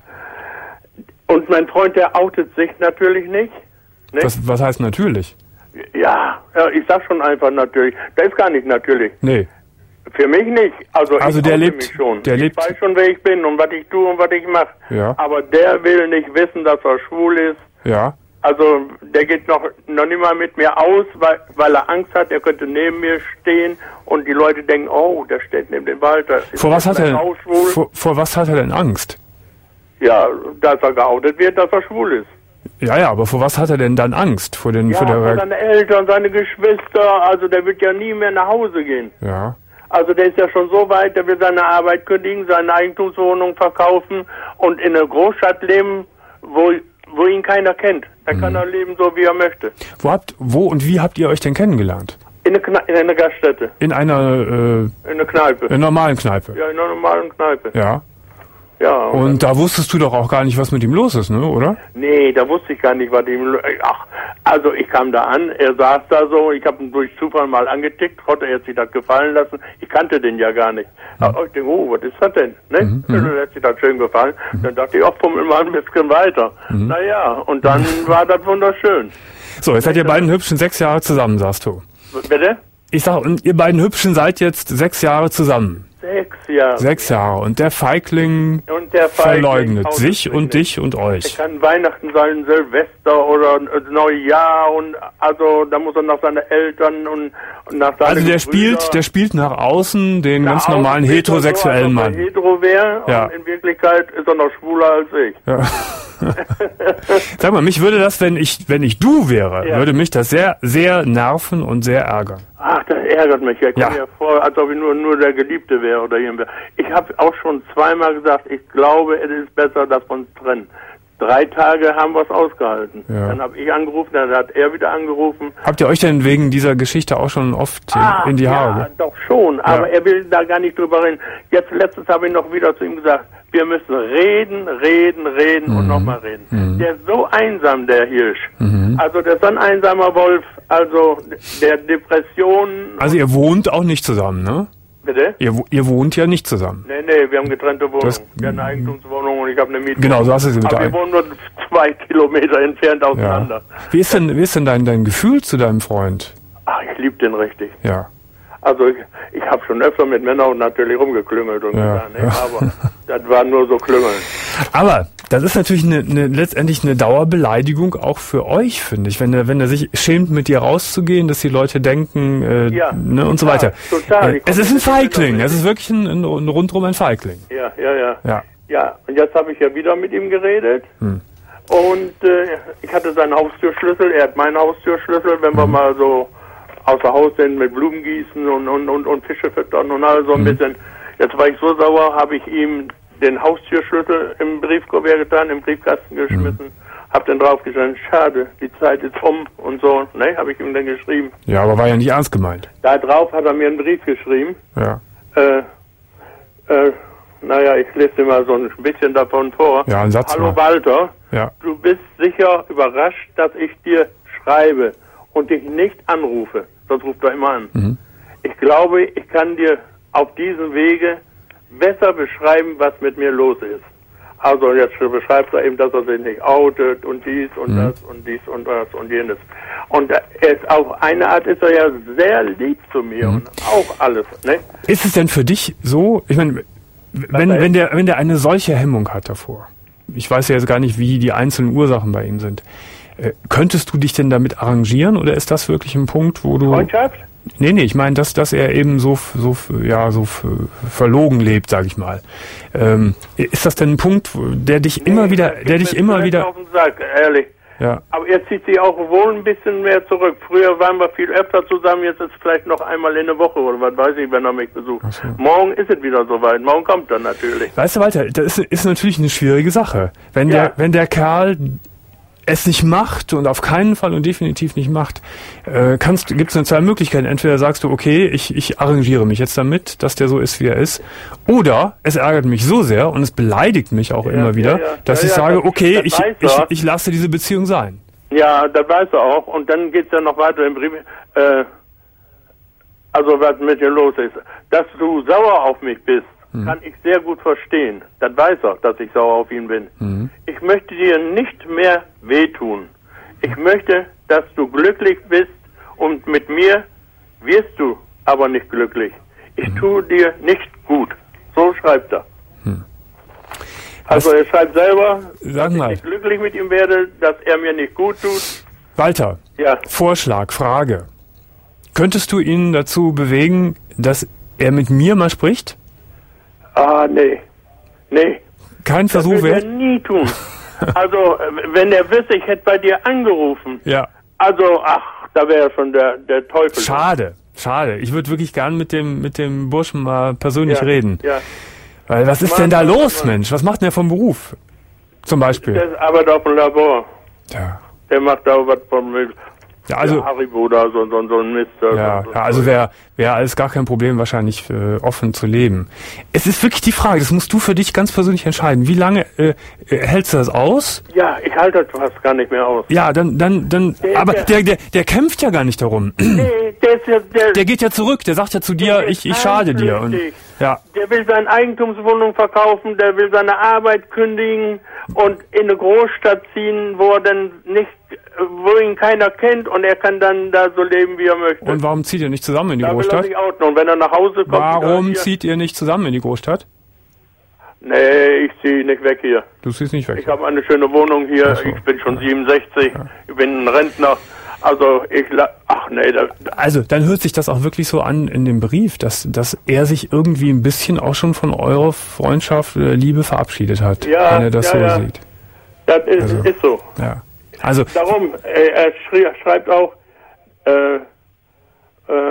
und mein Freund, der outet sich natürlich nicht. nicht? Was, was heißt natürlich? Ja, ja, ich sag schon einfach natürlich. Der ist gar nicht natürlich. Nee. Für mich nicht. Also, also ich der lebt mich schon. Der ich lebt weiß schon, wer ich bin und was ich tue und was ich mache. Ja. Aber der will nicht wissen, dass er schwul ist. Ja. Also der geht noch, noch nicht mal mit mir aus, weil, weil er Angst hat, er könnte neben mir stehen und die Leute denken, oh, der steht neben dem Walter. Vor was, hat er, vor, vor was hat er denn Angst? Ja, dass er geoutet wird, dass er schwul ist. Ja, ja, aber vor was hat er denn dann Angst? Vor den, ja, vor der vor seine Eltern, seine Geschwister, also der wird ja nie mehr nach Hause gehen. Ja. Also der ist ja schon so weit, der will seine Arbeit kündigen, seine Eigentumswohnung verkaufen und in einer Großstadt leben, wo, wo ihn keiner kennt. Da mhm. kann er leben, so wie er möchte. Wo habt, wo und wie habt ihr euch denn kennengelernt? In einer, Kne- in einer Gaststätte. In einer, äh, In einer Kneipe. In einer normalen Kneipe? Ja, in einer normalen Kneipe. Ja. Ja. Und, und da wusstest du doch auch gar nicht, was mit ihm los ist, ne, oder? Nee, da wusste ich gar nicht, was ihm... Ach, also ich kam da an, er saß da so, ich habe ihn durch Zufall mal angetickt, Rotte, er hat sich das gefallen lassen. Ich kannte den ja gar nicht. Mhm. Aber ich denke, oh, was ist das denn? Ne? Mhm. Dann hat sich das schön gefallen. Mhm. Dann dachte ich, ach, pummel mal ein bisschen weiter. Mhm. Naja, und dann war das wunderschön. So, jetzt seid ihr beiden Hübschen sechs Jahre zusammen, sagst du. Bitte? Ich sag, und ihr beiden Hübschen seid jetzt sechs Jahre zusammen. Sechs Jahre. Sechs Jahre. Und der Feigling, und der Feigling verleugnet sich und dich und euch. Es kann Weihnachten sein, Silvester oder Neujahr und also da muss er nach seinen Eltern und, und nach seinen Also der Brüder. spielt, der spielt nach außen den nach ganz normalen außen heterosexuellen so, Mann. Wenn er hetero wäre, ja. Und in Wirklichkeit ist er noch schwuler als ich. Ja. Sag mal, mich würde das, wenn ich, wenn ich du wäre, ja. würde mich das sehr, sehr nerven und sehr ärgern. Ach, das ärgert mich. Ich komme ja. mir vor, als ob ich nur, nur der Geliebte wäre oder irgendwer. Ich habe auch schon zweimal gesagt, ich glaube, es ist besser, dass wir uns trennen. Drei Tage haben wir es ausgehalten. Ja. Dann habe ich angerufen, dann hat er wieder angerufen. Habt ihr euch denn wegen dieser Geschichte auch schon oft ah, in die Haare? Ja, doch schon, aber ja. er will da gar nicht drüber reden. Jetzt letztens habe ich noch wieder zu ihm gesagt, wir müssen reden, reden, reden mhm. und nochmal reden. Mhm. Der ist so einsam, der Hirsch. Mhm. Also der ist so ein einsamer Wolf, also der Depression... Also ihr wohnt auch nicht zusammen, ne? Bitte? Ihr, ihr wohnt ja nicht zusammen. Nee, nee, wir haben getrennte Wohnungen. Das, wir haben eine Eigentumswohnung und ich habe eine Miete. Genau, so hast du sie mit Aber wir wohnen nur zwei Kilometer entfernt auseinander. Ja. Wie ist denn, wie ist denn dein, dein Gefühl zu deinem Freund? Ach, ich liebe den richtig. Ja. Also ich, ich habe schon öfter mit Männern natürlich rumgeklüngelt und ja, gesagt, ne? ja. Aber das war nur so Klüngeln. Aber Das ist natürlich eine, eine, letztendlich eine Dauerbeleidigung auch für euch, finde ich, wenn er, wenn er sich schämt, mit dir rauszugehen, dass die Leute denken, äh, ja, ne, und so total, weiter. Total. Äh, es ist ein Feigling, es ist wirklich ein, ein, ein rundrum ein Feigling. Ja, ja, ja. Ja, ja. Und jetzt habe ich ja wieder mit ihm geredet. Hm. Und äh, ich hatte seinen Haustürschlüssel, er hat meinen Haustürschlüssel, wenn mhm. wir mal so außer Haus sind mit Blumen gießen und, und, und, und Fische füttern und all so ein mhm. bisschen. Jetzt war ich so sauer, habe ich ihm den Haustürschlüssel im Briefkuvert getan, im Briefkasten geschmissen, mhm. hab dann draufgeschrieben, schade, die Zeit ist um und so, ne, habe ich ihm dann geschrieben. Ja, aber war ja nicht ernst gemeint. Da drauf hat er mir einen Brief geschrieben. Ja. Äh, äh, naja, ich lese dir mal so ein bisschen davon vor. Ja, ein Satz Hallo mal. Walter, ja. Du bist sicher überrascht, dass ich dir schreibe und dich nicht anrufe. Sonst ruft er immer an. Mhm. Ich glaube, ich kann dir auf diesem Wege besser beschreiben, was mit mir los ist. Also jetzt beschreibt er eben, dass er sich nicht outet und dies und mhm. das und dies und das und jenes. Und er ist auf eine Art ist er ja sehr lieb zu mir mhm. und auch alles. Ne? Ist es denn für dich so, ich meine, wenn, wenn, der, wenn der eine solche Hemmung hat davor, ich weiß ja jetzt gar nicht, wie die einzelnen Ursachen bei ihm sind, äh, könntest du dich denn damit arrangieren oder ist das wirklich ein Punkt, wo du... Freundschaft? Nee, nee, ich meine, dass, dass er eben so, so, ja, so verlogen lebt, sag ich mal. Ähm, ist das denn ein Punkt, der dich nee, immer wieder, der dich immer wieder... Auf den Sack, ehrlich. Ja. Aber er zieht sich auch wohl ein bisschen mehr zurück. Früher waren wir viel öfter zusammen, jetzt ist es vielleicht noch einmal in der Woche oder was weiß ich, wenn er mich besucht. So. Morgen ist es wieder soweit, morgen kommt er natürlich. Weißt du, Walter, das ist, ist natürlich eine schwierige Sache. Wenn ja. der, wenn der Kerl es nicht macht und auf keinen Fall und definitiv nicht macht, äh, kannst, gibt es eine zwei Möglichkeiten. Entweder sagst du, okay, ich, ich arrangiere mich jetzt damit, dass der so ist, wie er ist, oder es ärgert mich so sehr und es beleidigt mich auch ja, immer wieder, ja, ja. dass ja, ich ja, sage, das, okay, das ich, ich, ich lasse diese Beziehung sein. Ja, das weiß er auch. Und dann geht's ja noch weiter im Brief, äh, also was mit dir los ist. Dass du sauer auf mich bist, Mhm. kann ich sehr gut verstehen. Das weiß er, dass ich sauer auf ihn bin. Mhm. Ich möchte dir nicht mehr wehtun. Ich möchte, dass du glücklich bist und mit mir wirst du aber nicht glücklich. Ich mhm. tue dir nicht gut. So schreibt er. Mhm. Also er schreibt selber, Sag dass mal. ich nicht glücklich mit ihm werde, dass er mir nicht gut tut. Walter, ja. Vorschlag, Frage. Könntest du ihn dazu bewegen, dass er mit mir mal spricht? Ah, nee. Nee. Kein Versuch wert? Das würde er nie tun. Also, wenn er wüsste, ich hätte bei dir angerufen. Ja. Also, ach, da wäre schon der, der Teufel. Schade, schade. Ich würde wirklich gern mit dem, mit dem Burschen mal persönlich ja, reden. Ja. Weil, was ist denn da los, Mensch? Was macht denn der vom Beruf? Zum Beispiel. Der arbeitet auf dem Labor. Ja. Der macht da was vom... Ja, also, Haribo da, so, so, so ein Mist. Ja, so, ja, also wäre wär alles gar kein Problem, wahrscheinlich äh, offen zu leben. Es ist wirklich die Frage, das musst du für dich ganz persönlich entscheiden. Wie lange äh, hältst du das aus? Ja, ich halte das fast gar nicht mehr aus. Ja, dann, dann, dann, der, aber der, der, der kämpft ja gar nicht darum. Nee, der ist ja, der, der geht ja zurück, der sagt ja zu dir, ich, ich schade dir. Und, ja. Der will seine Eigentumswohnung verkaufen, der will seine Arbeit kündigen und in eine Großstadt ziehen, wo er dann nicht, wo ihn keiner kennt und er kann dann da so leben, wie er möchte. Und warum zieht ihr nicht zusammen in die da Großstadt? Will er sich outen. Und wenn er nach Hause kommt... Warum zieht ihr nicht zusammen in die Großstadt? Nee, ich ziehe nicht weg hier. Du ziehst nicht weg? Ich habe eine schöne Wohnung hier, so. Ich bin schon siebenundsechzig, ja. Ich bin ein Rentner. Also ich, ach nee. Da, also dann hört sich das auch wirklich so an in dem Brief, dass, dass er sich irgendwie ein bisschen auch schon von eurer Freundschaft oder Liebe verabschiedet hat, ja, wenn er das ja, so ja. sieht. Das ist, also, ist so. Ja. Also darum, äh, er schrie, schreibt auch, äh, äh,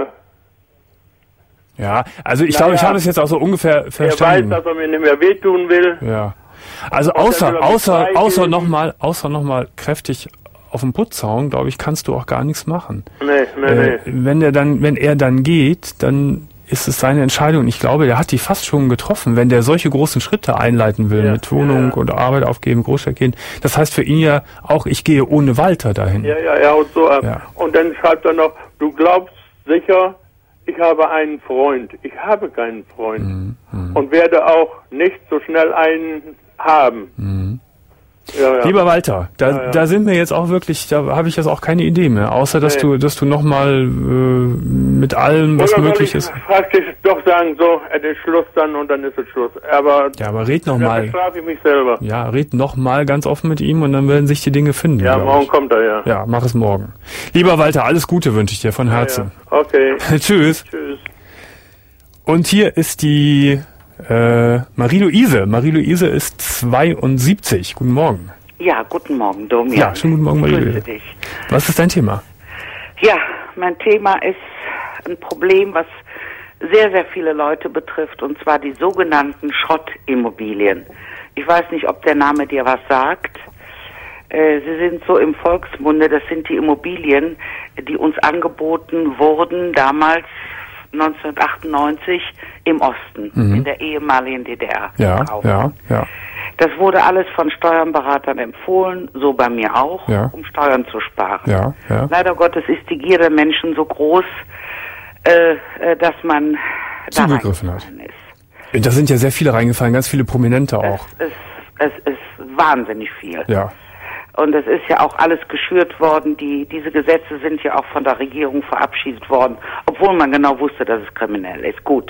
ja, also ich glaube, ja, ich habe es jetzt auch so ungefähr verstanden. Er weiß, dass er mir nicht mehr wehtun will. Ja. Also außer, außer, außer nochmal, außer nochmal kräftig auf den Putz hauen, glaube ich, kannst du auch gar nichts machen. Nee, nee, äh, nee. Wenn der dann, wenn er dann geht, dann ist es seine Entscheidung. Ich glaube, der hat die fast schon getroffen, wenn der solche großen Schritte einleiten will, ja, mit Wohnung ja. und Arbeit aufgeben, Großstadt gehen. Das heißt für ihn ja auch, ich gehe ohne Walter dahin. Ja, ja, er haut so ab. Ja. Und dann schreibt er noch, du glaubst sicher, ich habe einen Freund. Ich habe keinen Freund. Mhm, mh. Und werde auch nicht so schnell einen haben. Mhm. Ja, ja. Lieber Walter, da, ja, ja. da sind wir jetzt auch wirklich, da habe ich jetzt auch keine Idee mehr, außer dass nee. du, dass du nochmal äh, mit allem, was Oder möglich soll ich ist. praktisch doch sagen, so, es ist Schluss dann und dann ist es Schluss. Aber ja, aber red nochmal. Dann bestrafe ich mich selber. Ja, red nochmal ganz offen mit ihm und dann werden sich die Dinge finden. Ja, morgen ich. kommt er, ja. Ja, mach es morgen. Lieber Walter, alles Gute wünsche ich dir von Herzen. Ja, ja. Okay. Tschüss. Tschüss. Und hier ist die äh, Marie-Louise. Marie-Louise ist zweiundsiebzig. Guten Morgen. Ja, guten Morgen, Domian. Ja, schönen guten Morgen, Marie-Louise. dich. Was ist dein Thema? Ja, mein Thema ist ein Problem, was sehr, sehr viele Leute betrifft, und zwar die sogenannten Schrottimmobilien. Ich weiß nicht, ob der Name dir was sagt. Äh, sie sind so im Volksmunde, das sind die Immobilien, die uns angeboten wurden damals neunzehnhundertachtundneunzig im Osten, mhm. in der ehemaligen D D R. Ja, ja, ja. Das wurde alles von Steuerberatern empfohlen, so bei mir auch, ja. um Steuern zu sparen. Ja, ja. Leider Gottes ist die Gier der Menschen so groß, äh, dass man zugegriffen hat. Ist. Da sind ja sehr viele reingefallen, ganz viele Prominente auch. Es ist, es ist wahnsinnig viel. Ja. Und es ist ja auch alles geschürt worden. Die, diese Gesetze sind ja auch von der Regierung verabschiedet worden, obwohl man genau wusste, dass es kriminell ist. Gut.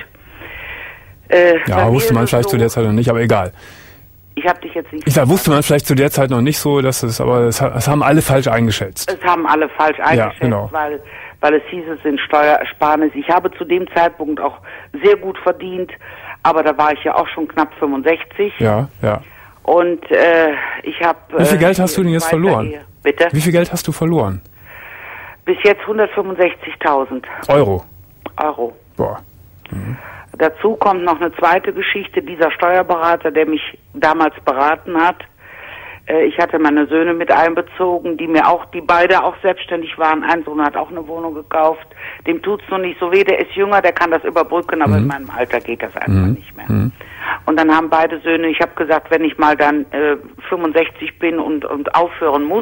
Äh, ja, wusste man vielleicht so, zu der Zeit noch nicht, aber egal. Ich habe dich jetzt nicht... Ich sag, wusste man vielleicht zu der Zeit noch nicht so, dass es, aber es, es haben alle falsch eingeschätzt. Es haben alle falsch eingeschätzt, ja, genau. weil, weil es hieß, es sind Steuerersparnisse. Ich habe zu dem Zeitpunkt auch sehr gut verdient, aber da war ich ja auch schon knapp fünfundsechzig. Ja, ja. Und äh, ich habe... Wie viel Geld äh, hast du denn jetzt verloren? Ehe. Bitte? Wie viel Geld hast du verloren? Bis jetzt hundertfünfundsechzigtausend. Euro? Euro. Boah. Mhm. Dazu kommt noch eine zweite Geschichte. Dieser Steuerberater, der mich damals beraten hat, äh, ich hatte meine Söhne mit einbezogen, die mir auch, die beide auch selbstständig waren. Ein Sohn hat auch eine Wohnung gekauft. Dem tut's noch nicht so weh. Der ist jünger, der kann das überbrücken, aber mhm. in meinem Alter geht das einfach mhm. nicht mehr. Mhm. Und dann haben beide Söhne, ich habe gesagt, wenn ich mal dann äh, fünfundsechzig bin und, und aufhören muss,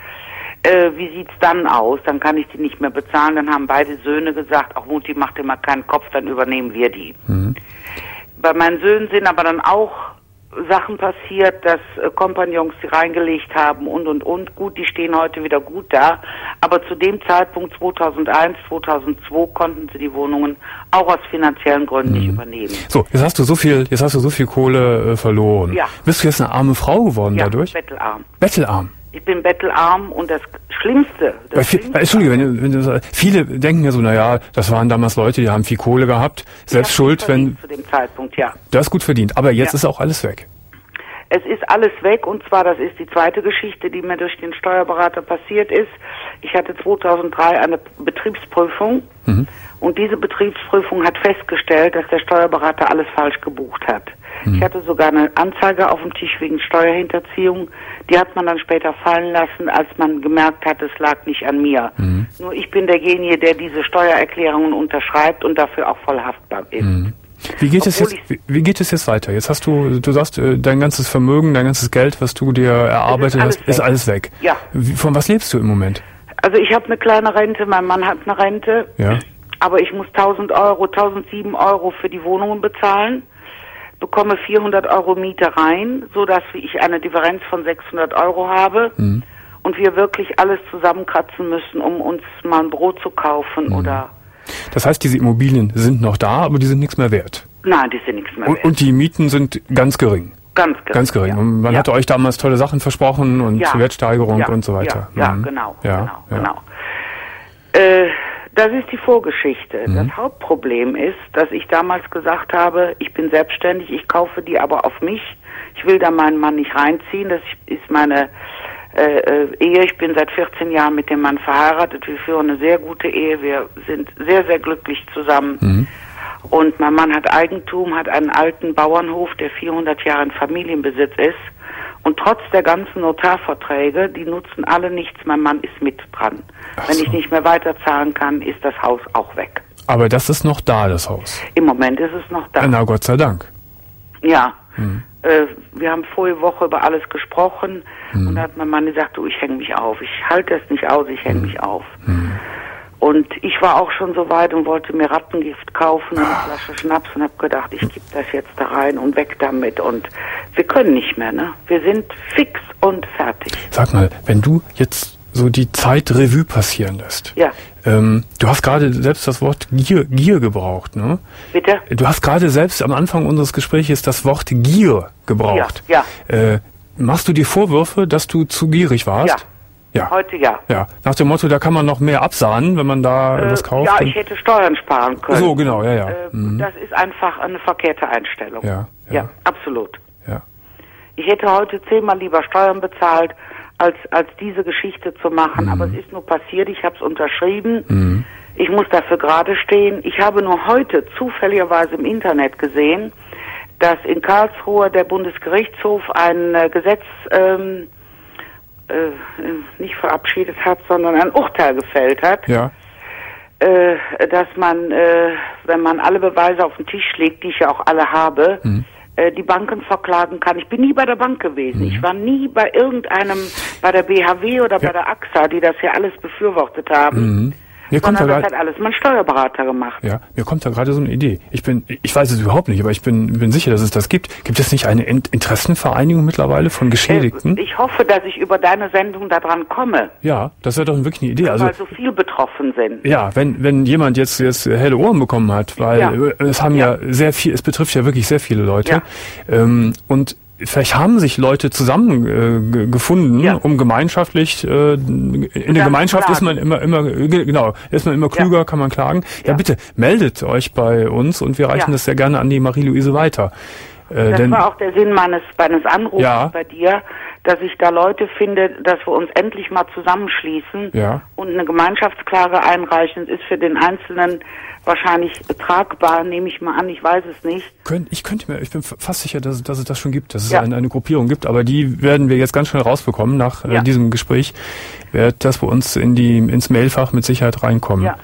äh, wie sieht's dann aus? Dann kann ich die nicht mehr bezahlen. Dann haben beide Söhne gesagt, ach Mutti, mach dir mal keinen Kopf, dann übernehmen wir die. Mhm. Bei meinen Söhnen sind aber dann auch Sachen passiert, dass äh, Kompagnons die reingelegt haben und, und, und. Gut, die stehen heute wieder gut da. Aber zu dem Zeitpunkt zweitausendeins, zweitausendzwei konnten sie die Wohnungen auch aus finanziellen Gründen mhm. nicht übernehmen. So, jetzt hast du so viel, jetzt hast du so viel Kohle äh, verloren. Ja. Bist du jetzt eine arme Frau geworden ja, dadurch? bettelarm. Bettelarm? Ich bin bettelarm und das Schlimmste... Das Weil viel, Schlimmste Entschuldige, wenn, wenn du, viele denken ja so, naja, das waren damals Leute, die haben viel Kohle gehabt, selbst schuld, wenn... Zu dem Zeitpunkt, ja. Du hast gut verdient, aber jetzt ja. ist auch alles weg. Es ist alles weg, und zwar, das ist die zweite Geschichte, die mir durch den Steuerberater passiert ist. Ich hatte zweitausenddrei eine Betriebsprüfung mhm. und diese Betriebsprüfung hat festgestellt, dass der Steuerberater alles falsch gebucht hat. Mhm. Ich hatte sogar eine Anzeige auf dem Tisch wegen Steuerhinterziehung. Die hat man dann später fallen lassen, als man gemerkt hat, es lag nicht an mir. Mhm. Nur ich bin derjenige, der diese Steuererklärungen unterschreibt und dafür auch voll haftbar ist. Mhm. Wie geht es jetzt, wie, wie geht es jetzt weiter? Jetzt hast du, du sagst, dein ganzes Vermögen, dein ganzes Geld, was du dir erarbeitet hast, ist alles weg. Ja. Wie, von was lebst du im Moment? Also ich habe eine kleine Rente, mein Mann hat eine Rente. Ja. Aber ich muss tausend Euro, tausendsieben Euro für die Wohnungen bezahlen, bekomme vierhundert Euro Miete rein, so dass ich eine Differenz von sechshundert Euro habe. Mhm. Und wir wirklich alles zusammenkratzen müssen, um uns mal ein Brot zu kaufen mhm. oder... Das heißt, diese Immobilien sind noch da, aber die sind nichts mehr wert. Nein, die sind nichts mehr und, wert. Und die Mieten sind ganz gering. Ganz gering. Ganz gering. Ja. Und man ja. hatte euch damals tolle Sachen versprochen und ja. Wertsteigerung ja. und so weiter. Ja, ja mhm. genau, ja. genau, genau. Äh, das ist die Vorgeschichte. Mhm. Das Hauptproblem ist, dass ich damals gesagt habe, ich bin selbstständig, ich kaufe die aber auf mich. Ich will da meinen Mann nicht reinziehen. Das ist meine Äh, äh, Ehe. Ich bin seit vierzehn Jahren mit dem Mann verheiratet. Wir führen eine sehr gute Ehe. Wir sind sehr, sehr glücklich zusammen. Mhm. Und mein Mann hat Eigentum, hat einen alten Bauernhof, der vierhundert Jahre in Familienbesitz ist. Und trotz der ganzen Notarverträge, die nutzen alle nichts. Mein Mann ist mit dran. Ach Wenn so. ich nicht mehr weiterzahlen kann, ist das Haus auch weg. Aber das ist noch da, das Haus? Im Moment ist es noch da. Na, Gott sei Dank. Ja. Mhm. Äh, wir haben vorige Woche über alles gesprochen. Mhm. Und da hat mein Mann gesagt, du, ich hänge mich auf. Ich halte es nicht aus, ich hänge mhm. mich auf. Mhm. Und ich war auch schon so weit und wollte mir Rattengift kaufen und eine Flasche Schnaps und habe gedacht, ich gebe das jetzt da rein und weg damit. Und wir können nicht mehr, ne? Wir sind fix und fertig. Sag mal, wenn du jetzt so die Zeit Revue passieren lässt. Ja. Ähm, du hast gerade selbst das Wort Gier, Gier gebraucht, ne? Bitte? Du hast gerade selbst am Anfang unseres Gesprächs das Wort Gier gebraucht. Ja, ja. Äh, machst du dir Vorwürfe, dass du zu gierig warst? Ja. Ja. Heute ja. Ja. Nach dem Motto, da kann man noch mehr absahnen, wenn man da äh, was kauft. Ja, ich hätte Steuern sparen können. So, genau, ja, ja. Äh, mhm. Das ist einfach eine verkehrte Einstellung. Ja, ja. Ja, absolut. Ja. Ich hätte heute zehnmal lieber Steuern bezahlt, als als diese Geschichte zu machen. Mhm. Aber es ist nur passiert, ich habe es unterschrieben. Mhm. Ich muss dafür gerade stehen. Ich habe nur heute zufälligerweise im Internet gesehen, dass in Karlsruhe der Bundesgerichtshof ein äh, Gesetz ähm, äh, nicht verabschiedet hat, sondern ein Urteil gefällt hat, Ja. äh, dass man, äh, wenn man alle Beweise auf den Tisch legt, die ich ja auch alle habe, Mhm. äh, die Banken verklagen kann. Ich bin nie bei der Bank gewesen. Mhm. Ich war nie bei irgendeinem, bei der B H W oder Ja. bei der A X A, die das hier alles befürwortet haben. Mhm. Mir kommt da Sondern das grad, hat alles mein Steuerberater gemacht. ja, mir kommt da gerade so eine Idee. Ich bin, ich weiß es überhaupt nicht, aber ich bin, bin sicher, dass es das gibt. Gibt es nicht eine In- Interessenvereinigung mittlerweile von Geschädigten? Äh, Ich hoffe, dass ich über deine Sendung daran komme, Ja, das wäre doch wirklich eine Idee. Also, weil so viel betroffen sind. ja, wenn, wenn jemand jetzt, jetzt helle Ohren bekommen hat, weil Ja. es haben ja. ja sehr viel, es betrifft ja wirklich sehr viele Leute. Ja. Ähm, und vielleicht haben sich Leute zusammen äh, gefunden, Ja. um gemeinschaftlich, äh, in der Gemeinschaft klagen. ist man immer, immer, ge- genau, ist man immer klüger, Ja. kann man klagen. Ja. Ja. bitte, meldet euch bei uns und wir reichen Ja. das sehr gerne an die Marie-Louise weiter. Äh, Das denn, war auch der Sinn meines, meines Anrufs Ja. bei dir, dass ich da Leute finde, dass wir uns endlich mal zusammenschließen Ja. und eine Gemeinschaftsklage einreichen. Es ist für den Einzelnen wahrscheinlich tragbar, nehme ich mal an, ich weiß es nicht. Könnt, ich könnte mir, ich bin f- fast sicher, dass, dass es das schon gibt, dass es Ja. eine, eine Gruppierung gibt, aber die werden wir jetzt ganz schnell rausbekommen nach äh, Ja. diesem Gespräch, wird das bei uns in die ins Mailfach mit Sicherheit reinkommen. Ja.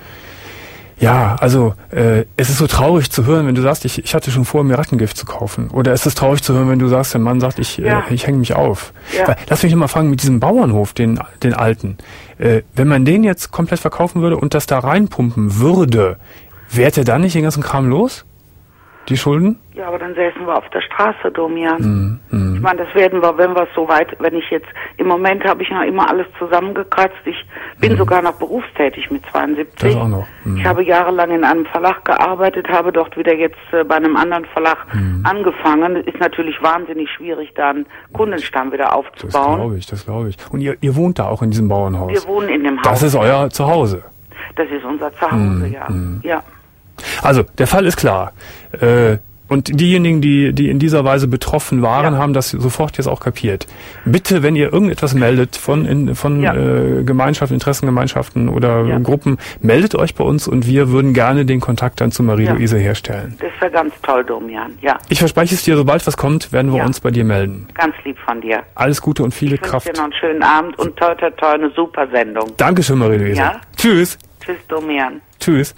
Ja, also äh, es ist so traurig zu hören, wenn du sagst, ich, ich hatte schon vor, mir Rattengift zu kaufen. Oder es ist traurig zu hören, wenn du sagst, der Mann sagt, ich, Ja. äh, ich hänge mich auf. Ja. Weil, lass mich nochmal fragen, mit diesem Bauernhof, den, den alten, äh, wenn man den jetzt komplett verkaufen würde und das da reinpumpen würde, wäre der dann nicht den ganzen Kram los? Die Schulden? Ja, aber dann säßen wir auf der Straße, Domian. Mm, mm. Ich meine, das werden wir, wenn wir es so weit, wenn ich jetzt, im Moment habe ich noch immer alles zusammengekratzt. Ich bin Mhm. sogar noch berufstätig mit zweiundsiebzig. Das auch noch. Mhm. Ich habe jahrelang in einem Verlag gearbeitet, habe dort wieder jetzt äh, bei einem anderen Verlag Mhm. angefangen. Es ist natürlich wahnsinnig schwierig, da einen Kundenstamm wieder Das aufzubauen. glaube ich, das glaube ich. Und ihr, ihr wohnt da auch in diesem Bauernhaus? Wir wohnen in dem Haus. Das ist euer Zuhause. Das ist unser Zuhause, Mhm. ja. Mhm. Ja. Also, der Fall ist klar. Äh, und diejenigen, die, die in dieser Weise betroffen waren, Ja. haben das sofort jetzt auch kapiert. Bitte, wenn ihr irgendetwas meldet von, in, von Ja. äh, Gemeinschaften, Interessengemeinschaften oder Ja. Gruppen, meldet euch bei uns und wir würden gerne den Kontakt dann zu Marie-Louise Ja. herstellen. Das wäre ganz toll, Domian. Ja. Ich verspreche es dir, sobald was kommt, werden wir Ja. uns bei dir melden. Ganz lieb von dir. Alles Gute und viele Ich wünsche Kraft. dir noch einen schönen Abend und toi, toi, toi, eine super Sendung. Dankeschön, Marie-Louise. Ja. Tschüss. Tschüss, Domian. Tschüss.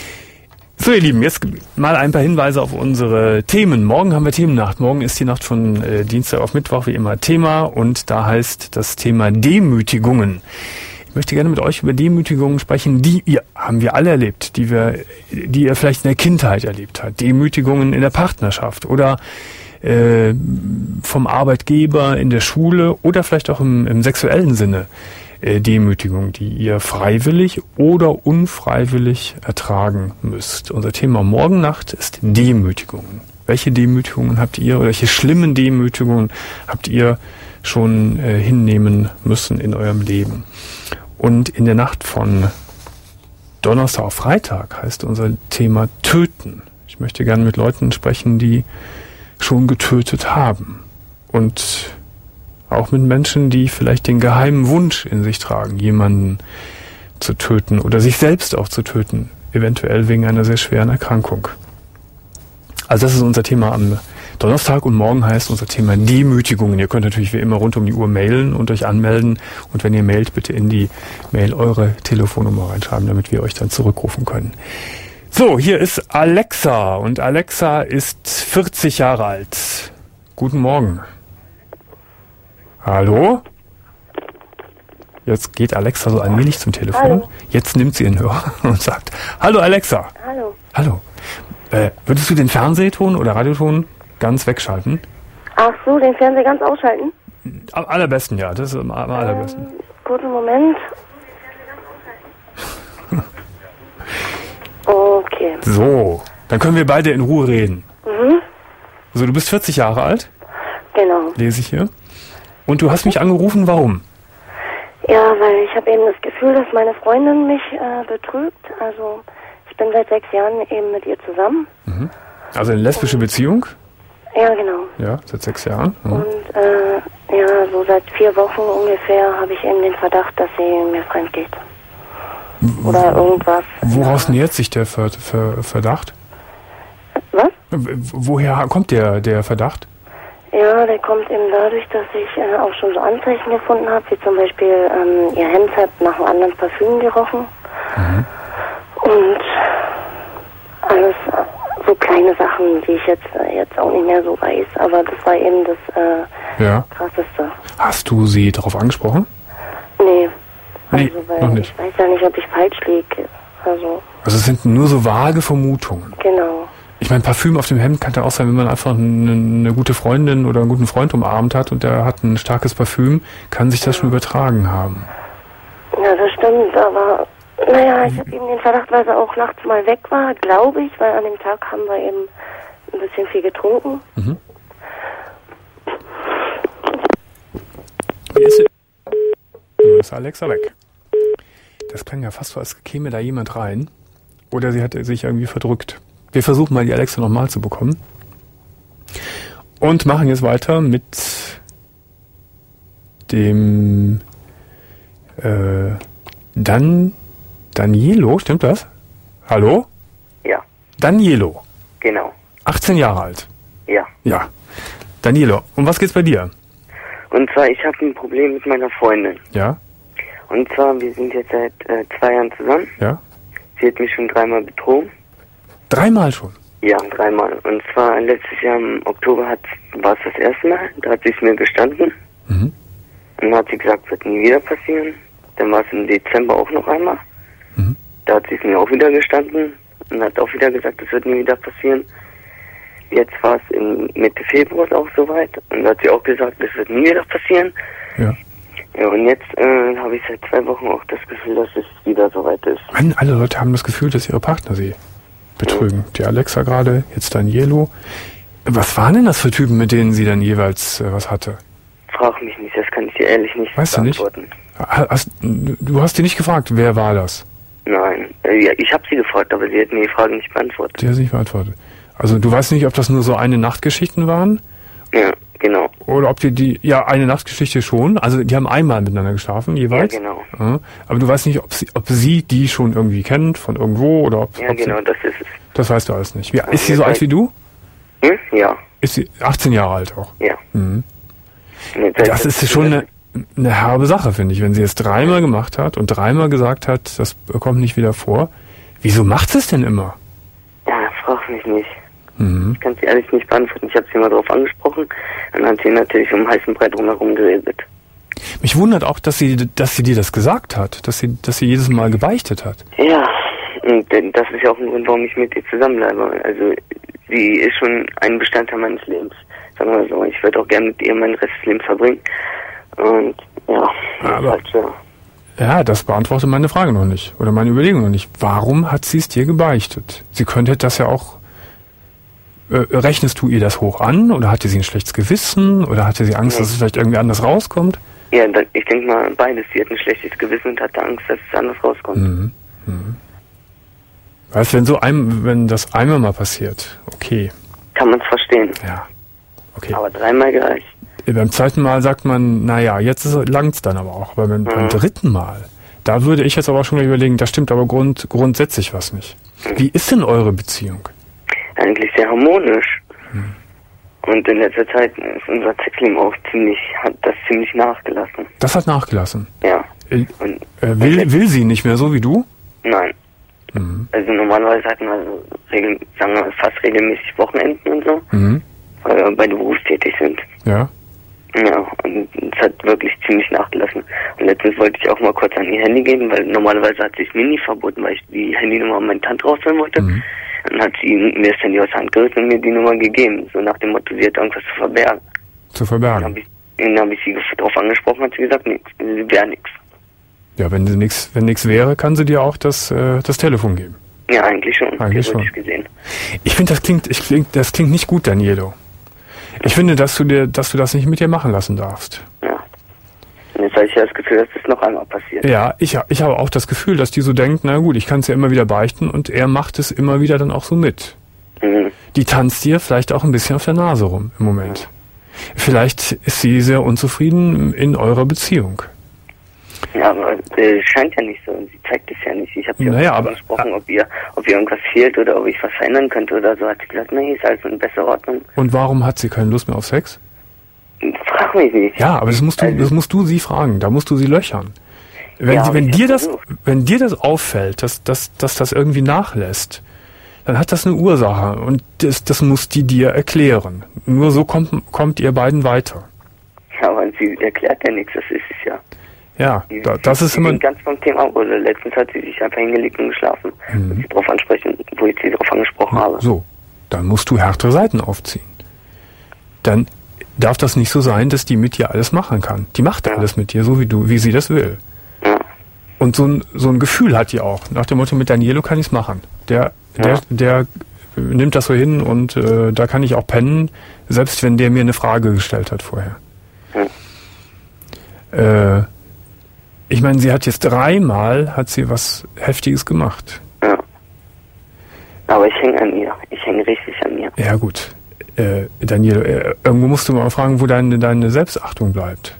So, ihr Lieben, jetzt mal ein paar Hinweise auf unsere Themen. Morgen haben wir Themennacht. Morgen ist die Nacht von äh, Dienstag auf Mittwoch wie immer Thema und da heißt das Thema Demütigungen. Ich möchte gerne mit euch über Demütigungen sprechen, die ihr, haben wir alle erlebt, die wir, die ihr vielleicht in der Kindheit erlebt habt. Demütigungen in der Partnerschaft oder äh, vom Arbeitgeber in der Schule oder vielleicht auch im, im sexuellen Sinne. Demütigung, die ihr freiwillig oder unfreiwillig ertragen müsst. Unser Thema Morgennacht ist Demütigungen. Welche Demütigungen habt ihr oder welche schlimmen Demütigungen habt ihr schon äh, hinnehmen müssen in eurem Leben? Und in der Nacht von Donnerstag auf Freitag heißt unser Thema Töten. Ich möchte gerne mit Leuten sprechen, die schon getötet haben. Und auch mit Menschen, die vielleicht den geheimen Wunsch in sich tragen, jemanden zu töten oder sich selbst auch zu töten, eventuell wegen einer sehr schweren Erkrankung. Also das ist unser Thema am Donnerstag und morgen heißt unser Thema Demütigungen. Ihr könnt natürlich wie immer rund um die Uhr mailen und euch anmelden und wenn ihr mailt, bitte in die Mail eure Telefonnummer reinschreiben, damit wir euch dann zurückrufen können. So, hier ist Alexa und Alexa ist vierzig Jahre alt. Guten Morgen. Hallo? Jetzt geht Alexa so allmählich zum Telefon. Hallo. Jetzt nimmt sie den Hörer und sagt, hallo Alexa. Hallo. Hallo. Äh, würdest du den Fernsehton oder Radioton ganz wegschalten? Ach so, den Fernseher ganz ausschalten? Am allerbesten, ja. Das ist am allerbesten. Ähm, kurzen Moment. Okay. So, dann können wir beide in Ruhe reden. Mhm. So, du bist vierzig Jahre alt, Genau. lese ich hier. Und du hast mich angerufen, warum? Ja, weil ich habe eben das Gefühl, dass meine Freundin mich äh, betrügt. Also ich bin seit sechs Jahren eben mit ihr zusammen. Mhm. Also eine lesbische Beziehung? Ja, genau. Ja, seit sechs Jahren. Mhm. Und äh, ja, so seit vier Wochen ungefähr habe ich eben den Verdacht, dass sie mir fremd geht. Oder irgendwas. Woraus nähert sich der Ver Ver Verdacht? Was? Woher kommt der, der Verdacht? Ja, der kommt eben dadurch, dass ich äh, auch schon so Anzeichen gefunden habe, wie zum Beispiel ähm, ihr Hemd hat nach einem anderen Parfüm gerochen. Mhm. Und alles äh, so kleine Sachen, die ich jetzt äh, jetzt auch nicht mehr so weiß. Aber das war eben das äh, Ja. Krasseste. Hast du sie darauf angesprochen? Nee. Nee, Also, weil noch nicht. ich weiß ja nicht, ob ich falsch liege. Also, Also es sind nur so vage Vermutungen. genau. Ich meine, Parfüm auf dem Hemd kann ja auch sein, wenn man einfach eine, eine gute Freundin oder einen guten Freund umarmt hat und der hat ein starkes Parfüm, kann sich das schon übertragen haben. Ja, das stimmt, aber naja, ich habe eben den Verdacht, weil sie auch nachts mal weg war, glaube ich, weil an dem Tag haben wir eben ein bisschen viel getrunken. Mhm. Wie ist sie? Nun ist Alexa weg. Das klang ja fast so, als käme da jemand rein. Oder sie hat sich irgendwie verdrückt. Wir versuchen mal die Alexa nochmal zu bekommen. Und machen jetzt weiter mit dem äh, Dan Danielo, stimmt das? Hallo? Ja, Danielo, genau. achtzehn Jahre alt. Ja. Ja. Danielo, um was geht's bei dir? Und zwar, ich habe ein Problem mit meiner Freundin. Ja? Und zwar, wir sind jetzt seit äh, zwei Jahren zusammen. Ja? Sie hat mich schon dreimal betrogen. Dreimal schon? Ja, dreimal. Und zwar letztes Jahr im Oktober hat war es das erste Mal. Da hat sie es mir gestanden. Mhm. Und dann hat sie gesagt, wird nie wieder passieren. Dann war es im Dezember auch noch einmal. Mhm. Da hat sie es mir auch wieder gestanden. Und hat auch wieder gesagt, es wird nie wieder passieren. Jetzt war es im Mitte Februar auch soweit. Und da hat sie auch gesagt, es wird nie wieder passieren. Ja. Ja, und jetzt äh, habe ich seit zwei Wochen auch das Gefühl, dass es wieder soweit ist. Mann, alle Leute haben das Gefühl, dass ihre Partner sie betrügen. Die Alexa gerade, jetzt Danielo. Was waren denn das für Typen, mit denen sie dann jeweils äh, was hatte? Frag mich nicht, das kann ich dir ehrlich nicht Weißt du nicht? beantworten. Ha- Hast, du hast dir nicht gefragt, wer war das? Nein, äh, ja, ich habe sie gefragt, aber sie hat mir die Frage nicht beantwortet. Die hat nicht beantwortet. Also du weißt nicht, ob das nur so eine Nachtgeschichten waren? Ja, genau. Oder ob die die, ja, eine Nachtgeschichte schon. Also die haben einmal miteinander geschlafen, jeweils. Ja, genau. Ja, aber du weißt nicht, ob sie, ob sie die schon irgendwie kennt, von irgendwo, oder ob, Ja, ob genau, sie, das ist es. das weißt du alles nicht. Wie, ist sie jetzt so alt weiß- wie du? Hm? Ja, Ist sie achtzehn Jahre alt auch? ja. Mhm. Und jetzt weiß Das ich- ist schon eine, eine herbe Sache, finde ich. Wenn sie es dreimal gemacht hat und dreimal gesagt hat, das kommt nicht wieder vor. Wieso macht sie es denn immer? Ja, frag mich nicht. Mhm. Ich kann sie ehrlich nicht beantworten. Ich habe sie mal drauf angesprochen und dann hat sie natürlich um heißen Brei drumherum geredet. Mich wundert auch, dass sie, dass sie dir das gesagt hat, dass sie, dass sie jedes Mal gebeichtet hat. Ja, und äh, das ist ja auch ein Grund, warum ich mit ihr zusammenbleibe. Also, sie ist schon ein Bestandteil meines Lebens. Sagen wir mal so, ich würde auch gerne mit ihr meinen Rest des Lebens verbringen. Und, ja, das Aber- ist halt so. Ja, das beantwortet meine Frage noch nicht. Oder meine Überlegung noch nicht. Warum hat sie es dir gebeichtet? Sie könnte das ja auch... Äh, rechnest du ihr das hoch an? Oder hatte sie ein schlechtes Gewissen? Oder hatte sie Angst, Nee. dass es vielleicht irgendwie anders rauskommt? Ja, da, ich denke mal beides. Sie hat ein schlechtes Gewissen und hatte Angst, dass es anders rauskommt. Mhm. Mhm. Weißt du, wenn so ein, wenn das einmal mal passiert, okay, Kann man es verstehen. ja, okay. Aber dreimal gleich. Beim zweiten Mal sagt man, naja, jetzt langt's dann aber auch. Aber beim, beim Mhm. dritten Mal, da würde ich jetzt aber schon mal überlegen, da stimmt aber grund, grundsätzlich was nicht. Wie ist denn eure Beziehung? Eigentlich sehr harmonisch. Und in letzter Zeit ist unser Sexleben auch ziemlich, hat das ziemlich nachgelassen. Das hat nachgelassen. Ja. Äh, Und äh, will, will sie nicht mehr so wie du? nein. Mhm. Also normalerweise hatten wir so regel, sagen wir fast regelmäßig Wochenenden und so, Mhm. weil wir beide berufstätig sind. Ja. Ja, und es hat wirklich ziemlich nachgelassen. Und letztens wollte ich auch mal kurz an ihr Handy geben, weil normalerweise hat sie es mir nie verboten, weil ich die Handynummer an meine Tante rausholen wollte. Mhm. Dann hat sie mir das Handy aus der Hand gerissen und mir die Nummer gegeben, so nach dem Motto, sie hat irgendwas zu verbergen. Zu verbergen? Dann habe ich, dann hab ich sie darauf angesprochen, hat sie gesagt, nichts, sie wäre nichts. Ja, wenn sie nix, wenn nichts wäre, kann sie dir auch das, äh, das Telefon geben. Ja, eigentlich schon. Eigentlich schon. Gesehen. Ich finde, das klingt, ich klingt, das klingt nicht gut, Danielo. Ich finde, dass du dir, dass du das nicht mit dir machen lassen darfst. Ja. Und jetzt habe ich ja das Gefühl, dass das noch einmal passiert. Ja, ich, ich habe auch das Gefühl, dass die so denkt, na gut, ich kann es ja immer wieder beichten und er macht es immer wieder dann auch so mit. Mhm. Die tanzt dir vielleicht auch ein bisschen auf der Nase rum im Moment. Mhm. Vielleicht ist sie sehr unzufrieden in eurer Beziehung. Ja, aber äh, scheint ja nicht so und sie zeigt es ja nicht. Ich habe sie naja, auch angesprochen, ob ihr, ob ihr irgendwas fehlt oder ob ich was verändern könnte oder so. Hat sie gesagt, nee, ist alles in besser Ordnung. Und warum hat sie keine Lust mehr auf Sex? Frag mich nicht. Ja, aber das musst du, also, das musst du sie fragen. Da musst du sie löchern. Wenn, ja, sie, wenn dir das, wenn dir das auffällt, dass, dass, dass das irgendwie nachlässt, dann hat das eine Ursache und das, das muss die dir erklären. Nur so kommt, kommt ihr beiden weiter. Ja, aber sie erklärt ja nichts, das ist es ja. Ja, die, da, das die, ist die immer... ganz vom Thema ab, oder letztens hat sie sich einfach hingelegt und geschlafen. Mhm. Und sie darauf ansprechen, wo ich sie darauf angesprochen ja, habe. So, dann musst du härtere Seiten aufziehen. Dann darf das nicht so sein, dass die mit dir alles machen kann. Die macht ja alles mit dir, so wie du, wie sie das will. Ja. Und so ein, so ein Gefühl hat die auch. Nach dem Motto, mit Danielo kann ich es machen. Der, ja. der, der nimmt das so hin und äh, da kann ich auch pennen, selbst wenn der mir eine Frage gestellt hat vorher. Ja. Äh, ich meine, sie hat jetzt dreimal, hat sie was Heftiges gemacht. Ja. Aber ich hänge an ihr. Ich hänge richtig an ihr. Ja gut. Äh, Danielo, äh, irgendwo musst du mal fragen, wo deine, deine Selbstachtung bleibt.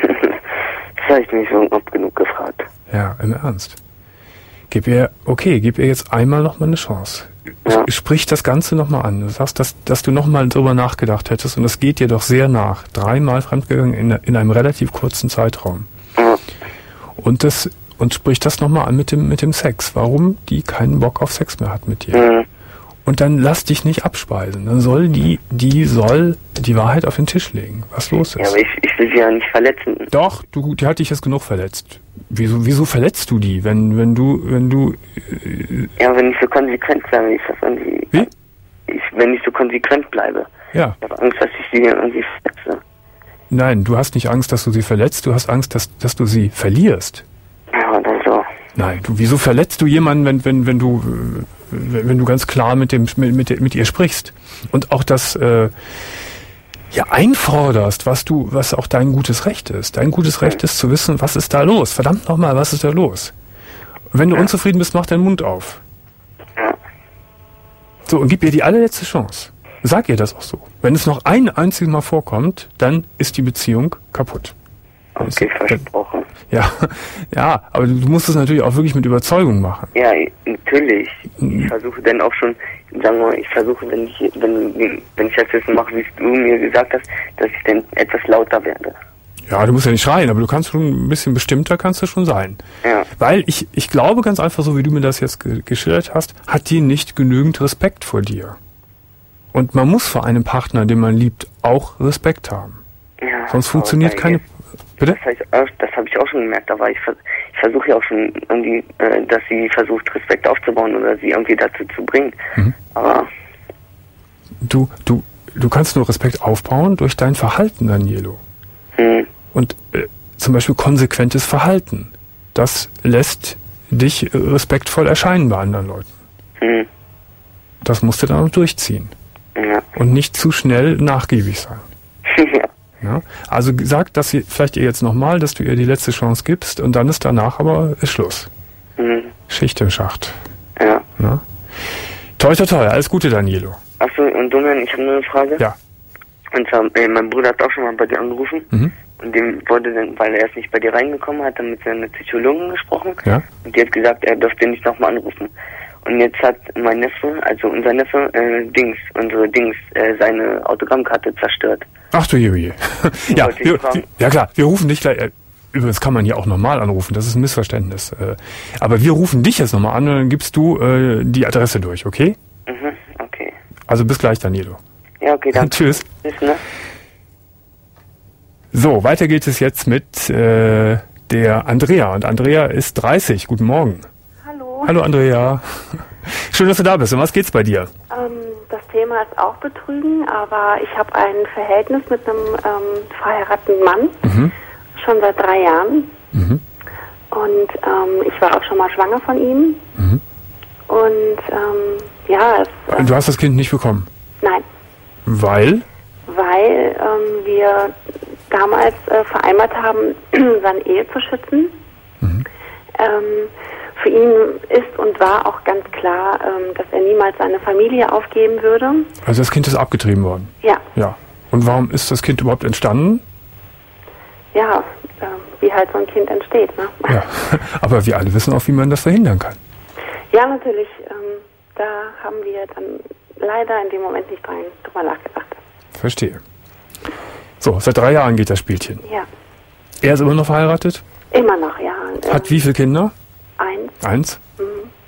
Das habe ich mich schon oft genug gefragt. Ja, im Ernst. Gib ihr, okay, gib ihr jetzt einmal nochmal eine Chance. Ja. Sprich das Ganze nochmal an. Du sagst, dass, dass du nochmal drüber nachgedacht hättest und das geht dir doch sehr nach. Dreimal fremdgegangen in, in einem relativ kurzen Zeitraum. Ja. Und das, und sprich das nochmal an mit dem, mit dem Sex. Warum die keinen Bock auf Sex mehr hat mit dir. Ja. Und dann lass dich nicht abspeisen. Dann soll die, die soll die Wahrheit auf den Tisch legen, was los ist. Ja, aber ich, ich will sie ja nicht verletzen. Doch, du, die hat dich jetzt genug verletzt. Wieso, wieso verletzt du die, wenn, wenn du, wenn du... Äh, ja, wenn ich so konsequent bleibe, ich das irgendwie... Wie? Ich, wenn ich so konsequent bleibe. Ja. Ich habe Angst, dass ich sie irgendwie verletze. Nein, du hast nicht Angst, dass du sie verletzt, du hast Angst, dass, dass du sie verlierst. Ja, oder so. Nein, du, wieso verletzt du jemanden, wenn, wenn, wenn du, wenn du ganz klar mit dem, mit, mit, mit ihr sprichst? Und auch das, äh, ja, einforderst, was du, was auch dein gutes Recht ist. Dein gutes Recht ist zu wissen, was ist da los? Verdammt nochmal, was ist da los? Und wenn du ja. unzufrieden bist, mach deinen Mund auf. Ja. So, und gib ihr die allerletzte Chance. Sag ihr das auch so. Wenn es noch ein einziges Mal vorkommt, dann ist die Beziehung kaputt. Okay, ist, versprochen. Ja, ja, aber du musst es natürlich auch wirklich mit Überzeugung machen. Ja, natürlich. Ich versuche dann auch schon, sagen wir mal, ich versuche, wenn ich, wenn, wenn ich das jetzt mache, wie du mir gesagt hast, dass ich dann etwas lauter werde. Ja, du musst ja nicht schreien, aber du kannst schon ein bisschen bestimmter kannst du schon sein. Ja. Weil ich, ich glaube ganz einfach, so wie du mir das jetzt ge- geschildert hast, hat die nicht genügend Respekt vor dir. Und man muss vor einem Partner, den man liebt, auch Respekt haben. Ja, sonst funktioniert keine... Jetzt, Bitte? Das habe ich auch schon gemerkt, aber ich, ich versuche ja auch schon irgendwie, äh, dass sie versucht, Respekt aufzubauen oder sie irgendwie dazu zu bringen. Mhm. Aber... Du, du, du kannst nur Respekt aufbauen durch dein Verhalten, Danielo. Mhm. Und äh, zum Beispiel konsequentes Verhalten. Das lässt dich respektvoll erscheinen bei anderen Leuten. Mhm. Das musst du dann auch durchziehen. Ja. Und nicht zu schnell nachgiebig sein. Ja. Ja? Also sag das vielleicht ihr jetzt nochmal, dass du ihr die letzte Chance gibst und dann ist danach aber ist Schluss. Mhm. Schicht im Schacht. Ja. Ja? Toi, toi, toi. Alles Gute, Danielo. Achso, und Domian, ich habe nur eine Frage. Ja. Und zwar, äh, mein Bruder hat auch schon mal bei dir angerufen. Mhm. Und dem wurde dann, weil er erst nicht bei dir reingekommen hat, dann mit seiner Psychologin gesprochen. Ja. Und die hat gesagt, er dürfte nicht nochmal anrufen. Und jetzt hat mein Neffe, also unser Neffe, äh, Dings, unsere Dings, äh, seine Autogrammkarte zerstört. Ach du je, je. Ja, wir, ja klar, wir rufen dich gleich, äh, übrigens kann man hier auch nochmal anrufen, das ist ein Missverständnis. Äh, aber wir rufen dich jetzt nochmal an und dann gibst du äh, die Adresse durch, okay? Mhm, okay. Also bis gleich, Danilo. Ja, okay, danke. Tschüss. Tschüss, ne? So, weiter geht es jetzt mit äh, der Andrea. Und Andrea ist dreißig. Guten Morgen. Hallo. Hallo Andrea. Schön, dass du da bist. Um was geht's bei dir? Ähm, das Thema ist auch Betrügen, aber ich habe ein Verhältnis mit einem ähm, verheirateten Mann, mhm. schon seit drei Jahren. Mhm. Und ähm, ich war auch schon mal schwanger von ihm. Mhm. Und ähm, ja, es... Ähm, du hast das Kind nicht bekommen? Nein. Weil? Weil ähm, wir damals äh, vereinbart haben, seine Ehe zu schützen. Mhm. Ähm, für ihn ist und war auch ganz klar, ähm, dass er niemals seine Familie aufgeben würde. Also das Kind ist abgetrieben worden? Ja. Ja. Und warum ist das Kind überhaupt entstanden? Ja, äh, wie halt so ein Kind entsteht. Ne? Ja, aber wir alle wissen auch, wie man das verhindern kann. Ja, natürlich. Ähm, da haben wir dann leider in dem Moment nicht dran, drüber nachgedacht. Verstehe. So, seit drei Jahren geht das Spielchen. Ja. Er ist immer noch verheiratet? Immer noch, ja. Hat ähm, wie viele Kinder? Eins. Eins? Mhm.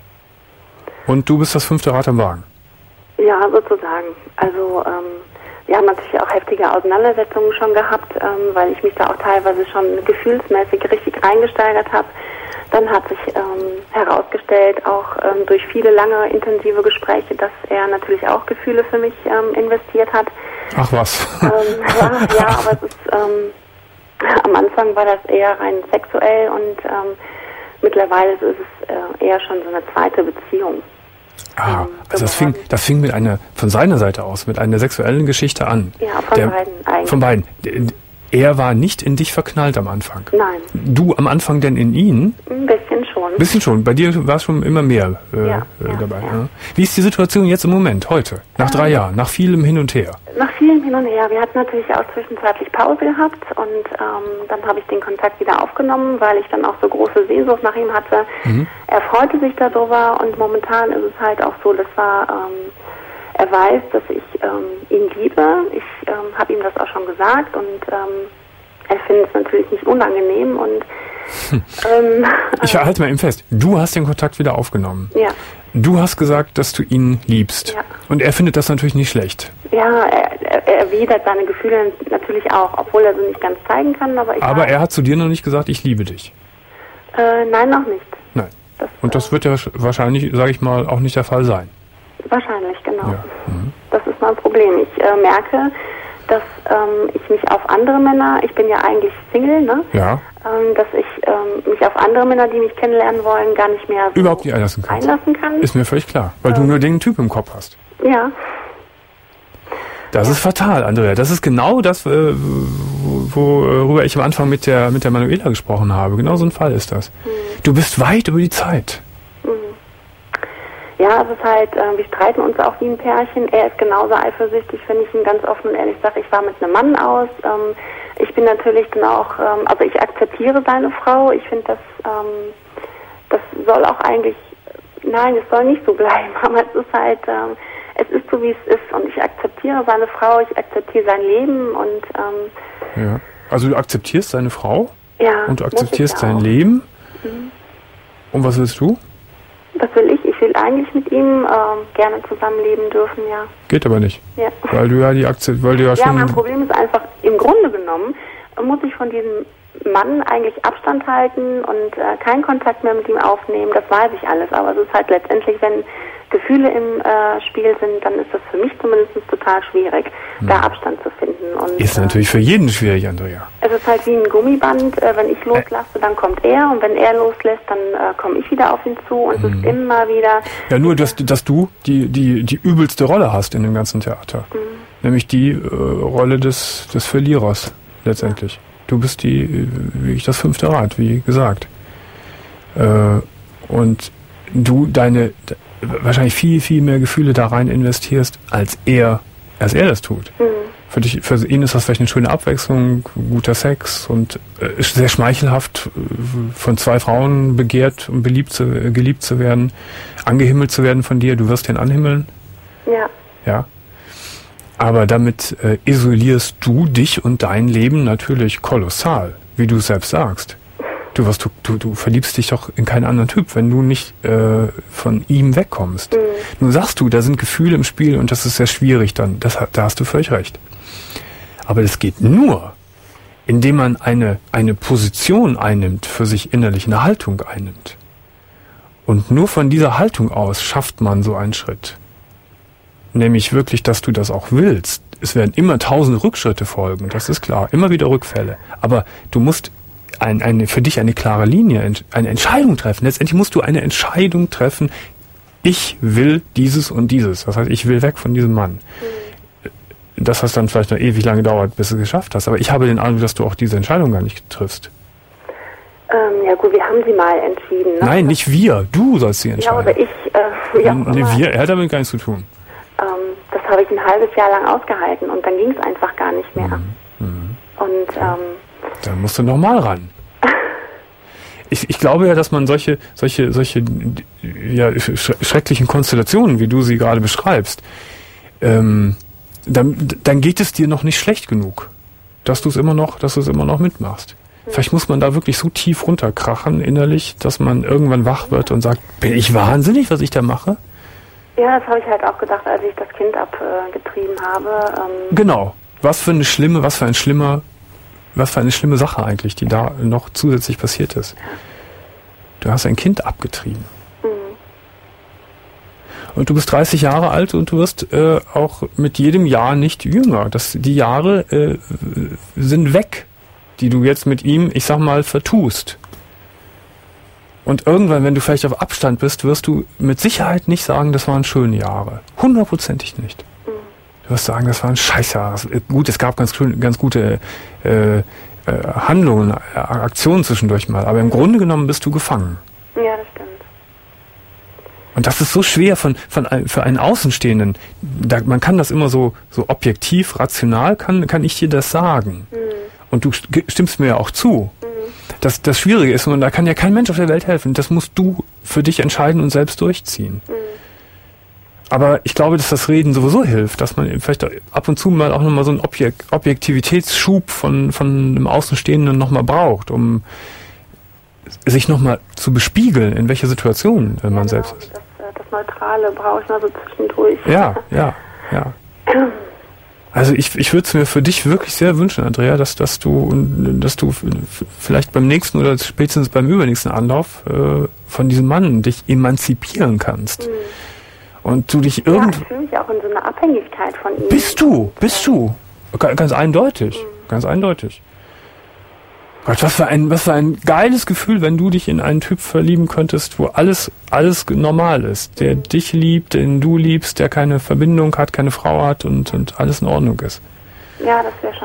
Und du bist das fünfte Rad am Wagen? Ja, sozusagen. Also, ähm, wir haben natürlich auch heftige Auseinandersetzungen schon gehabt, ähm, weil ich mich da auch teilweise schon gefühlsmäßig richtig reingesteigert habe. Dann hat sich ähm, herausgestellt, auch ähm, durch viele lange intensive Gespräche, dass er natürlich auch Gefühle für mich ähm, investiert hat. Ach was. Ähm, ja, ja, aber es ist, ähm, am Anfang war das eher rein sexuell und ähm, mittlerweile ist es äh, eher schon so eine zweite Beziehung. Ah, also das fing, das fing mit einer, von seiner Seite aus, mit einer sexuellen Geschichte an. Ja, von Der, beiden eigentlich. Von beiden. Er war nicht in dich verknallt am Anfang. Nein. Du am Anfang denn in ihn? Ein bisschen schon. Ein bisschen schon. Bei dir war es schon immer mehr äh, ja, äh, ja, dabei. Ja. Ja. Wie ist die Situation jetzt im Moment, heute? Nach drei ähm, Jahren, nach vielem Hin und Her? Nach vielem Hin und Her. Wir hatten natürlich auch zwischenzeitlich Pause gehabt und ähm, dann habe ich den Kontakt wieder aufgenommen, weil ich dann auch so große Sehnsucht nach ihm hatte. Mhm. Er freute sich darüber und momentan ist es halt auch so, das war... Ähm, er weiß, dass ich ähm, ihn liebe. Ich ähm, habe ihm das auch schon gesagt und ähm, er findet es natürlich nicht unangenehm. Und hm. ähm, ich halte mal eben fest, du hast den Kontakt wieder aufgenommen. Ja. Du hast gesagt, dass du ihn liebst. Ja. Und er findet das natürlich nicht schlecht. Ja, er, er, er erwidert seine Gefühle natürlich auch, obwohl er sie nicht ganz zeigen kann. Aber, ich aber weiß, er hat zu dir noch nicht gesagt, ich liebe dich. Äh, nein, noch nicht. Nein. Das, und das äh, wird ja wahrscheinlich, sage ich mal, auch nicht der Fall sein. Wahrscheinlich, genau. Ja. Mhm. Das ist mein Problem. Ich äh, merke, dass ähm, ich mich auf andere Männer, ich bin ja eigentlich Single, ne? Ja. Ähm, dass ich ähm, mich auf andere Männer, die mich kennenlernen wollen, gar nicht mehr so überhaupt nicht einlassen, einlassen kann. Ist mir völlig klar, weil ähm, du nur den Typ im Kopf hast. Ja. Das ja. ist fatal, Andrea. Das ist genau das, äh, worüber ich am Anfang mit der mit der Manuela gesprochen habe. Genau so ein Fall ist das. Mhm. Du bist weit über die Zeit. Ja, es ist halt, äh, wir streiten uns auch wie ein Pärchen. Er ist genauso eifersüchtig, wenn ich ihm ganz offen und ehrlich sage, ich war mit einem Mann aus. Ähm, ich bin natürlich dann auch, ähm, also ich akzeptiere seine Frau. Ich finde, das, ähm, das soll auch eigentlich, nein, es soll nicht so bleiben. Aber es ist halt, ähm, es ist so, wie es ist. Und ich akzeptiere seine Frau, ich akzeptiere sein Leben und... Ähm, ja, also du akzeptierst seine Frau? Ja. Und du akzeptierst sein Leben? Mhm. Und was willst du? Was will ich? Ich will eigentlich mit ihm ähm, gerne zusammenleben dürfen, ja. Geht aber nicht. Ja. Weil du ja die Aktie, weil du ja, ja schon... Ja, mein Problem ist einfach, im Grunde genommen muss ich von diesem Mann eigentlich Abstand halten und äh, keinen Kontakt mehr mit ihm aufnehmen. Das weiß ich alles, aber es ist halt letztendlich, wenn Gefühle im äh, Spiel sind, dann ist das für mich zumindest total schwierig, hm. da Abstand zu finden. Und, ist natürlich äh, für jeden schwierig, Andrea. Es ist halt wie ein Gummiband, äh, wenn ich loslasse, dann kommt er und wenn er loslässt, dann äh, komme ich wieder auf ihn zu und hm. es ist immer wieder... Ja, nur, dass, dass du die, die, die übelste Rolle hast in dem ganzen Theater. Hm. Nämlich die äh, Rolle des, des Verlierers, letztendlich. Ja. Du bist die, wie ich das fünfte Rad, wie gesagt. Äh, und du deine... wahrscheinlich viel, viel mehr Gefühle da rein investierst, als er, als er das tut. Mhm. Für dich, für ihn ist das vielleicht eine schöne Abwechslung, guter Sex und äh, sehr schmeichelhaft, von zwei Frauen begehrt und beliebt zu, äh, geliebt zu werden, angehimmelt zu werden von dir. Du wirst ihn anhimmeln. Ja. Ja. Aber damit äh, isolierst du dich und dein Leben natürlich kolossal, wie du es selbst sagst. Du, wirst, du, du, du verliebst dich doch in keinen anderen Typ, wenn du nicht äh, von ihm wegkommst. Mhm. Nun sagst du, da sind Gefühle im Spiel und das ist sehr schwierig dann. Das, da hast du völlig recht. Aber das geht nur, indem man eine, eine Position einnimmt, für sich innerlich eine Haltung einnimmt. Und nur von dieser Haltung aus schafft man so einen Schritt. Nämlich wirklich, dass du das auch willst. Es werden immer tausend Rückschritte folgen, das ist klar. Immer wieder Rückfälle. Aber du musst ein, eine, für dich eine klare Linie, eine Entscheidung treffen. Letztendlich musst du eine Entscheidung treffen, ich will dieses und dieses. Das heißt, ich will weg von diesem Mann. Mhm. Das hat dann vielleicht noch ewig lange gedauert, bis du es geschafft hast. Aber ich habe den Eindruck, dass du auch diese Entscheidung gar nicht triffst. Ähm, ja gut, wir haben sie mal entschieden. Ne? Nein, nicht wir. Du sollst sie entscheiden. Ja, oder ich. Äh, ja, nee, wir, er hat damit gar nichts zu tun. Ähm, das habe ich ein halbes Jahr lang ausgehalten und dann ging es einfach gar nicht mehr. Mhm. Mhm. Und ähm, dann musst du nochmal ran. Ich, ich glaube ja, dass man solche, solche, solche ja, sch- schrecklichen Konstellationen, wie du sie gerade beschreibst, ähm, dann, dann geht es dir noch nicht schlecht genug, dass du es immer noch, dass du es immer noch mitmachst. Mhm. Vielleicht muss man da wirklich so tief runterkrachen innerlich, dass man irgendwann wach wird und sagt, bin ich wahnsinnig, was ich da mache? Ja, das habe ich halt auch gedacht, als ich das Kind abgetrieben äh, habe. Ähm genau. Was für eine schlimme, was für ein schlimmer Was für eine schlimme Sache eigentlich, die da noch zusätzlich passiert ist. Du hast ein Kind abgetrieben. Mhm. Und du bist dreißig Jahre alt und du wirst äh, auch mit jedem Jahr nicht jünger. Das, die Jahre äh, sind weg, die du jetzt mit ihm, ich sag mal, vertust. Und irgendwann, wenn du vielleicht auf Abstand bist, wirst du mit Sicherheit nicht sagen, das waren schöne Jahre. Hundertprozentig nicht. Du wirst sagen, das war ein Scheißjahr. Gut, es gab ganz, ganz gute äh, äh, Handlungen, äh, Aktionen zwischendurch mal, aber im Grunde genommen bist du gefangen. Ja, das stimmt. Und das ist so schwer von, von für einen Außenstehenden. Da, man kann das immer so, so objektiv, rational, kann, kann ich dir das sagen. Mhm. Und du stimmst mir ja auch zu. Mhm. Das, das Schwierige ist, und da kann ja kein Mensch auf der Welt helfen, das musst du für dich entscheiden und selbst durchziehen. Mhm. Aber ich glaube, dass das Reden sowieso hilft, dass man vielleicht ab und zu mal auch nochmal so einen Objek- Objektivitätsschub von, von einem Außenstehenden nochmal braucht, um sich nochmal zu bespiegeln, in welcher Situation man genau, selbst ist. Das, das Neutrale brauche ich mal so zwischendurch. Ja, ja, ja. Also ich, ich würde es mir für dich wirklich sehr wünschen, Andrea, dass, dass du, dass du vielleicht beim nächsten oder spätestens beim übernächsten Anlauf äh, von diesem Mann dich emanzipieren kannst. Mhm. Und du dich irgend... Ja, ich fühle mich auch in so einer Abhängigkeit von ihm. Bist du, bist du. Ganz eindeutig, mhm. ganz eindeutig. Gott, was für ein, was für ein geiles Gefühl, wenn du dich in einen Typ verlieben könntest, wo alles, alles normal ist. Der mhm. dich liebt, den du liebst, der keine Verbindung hat, keine Frau hat und, und alles in Ordnung ist. Ja, das wäre schon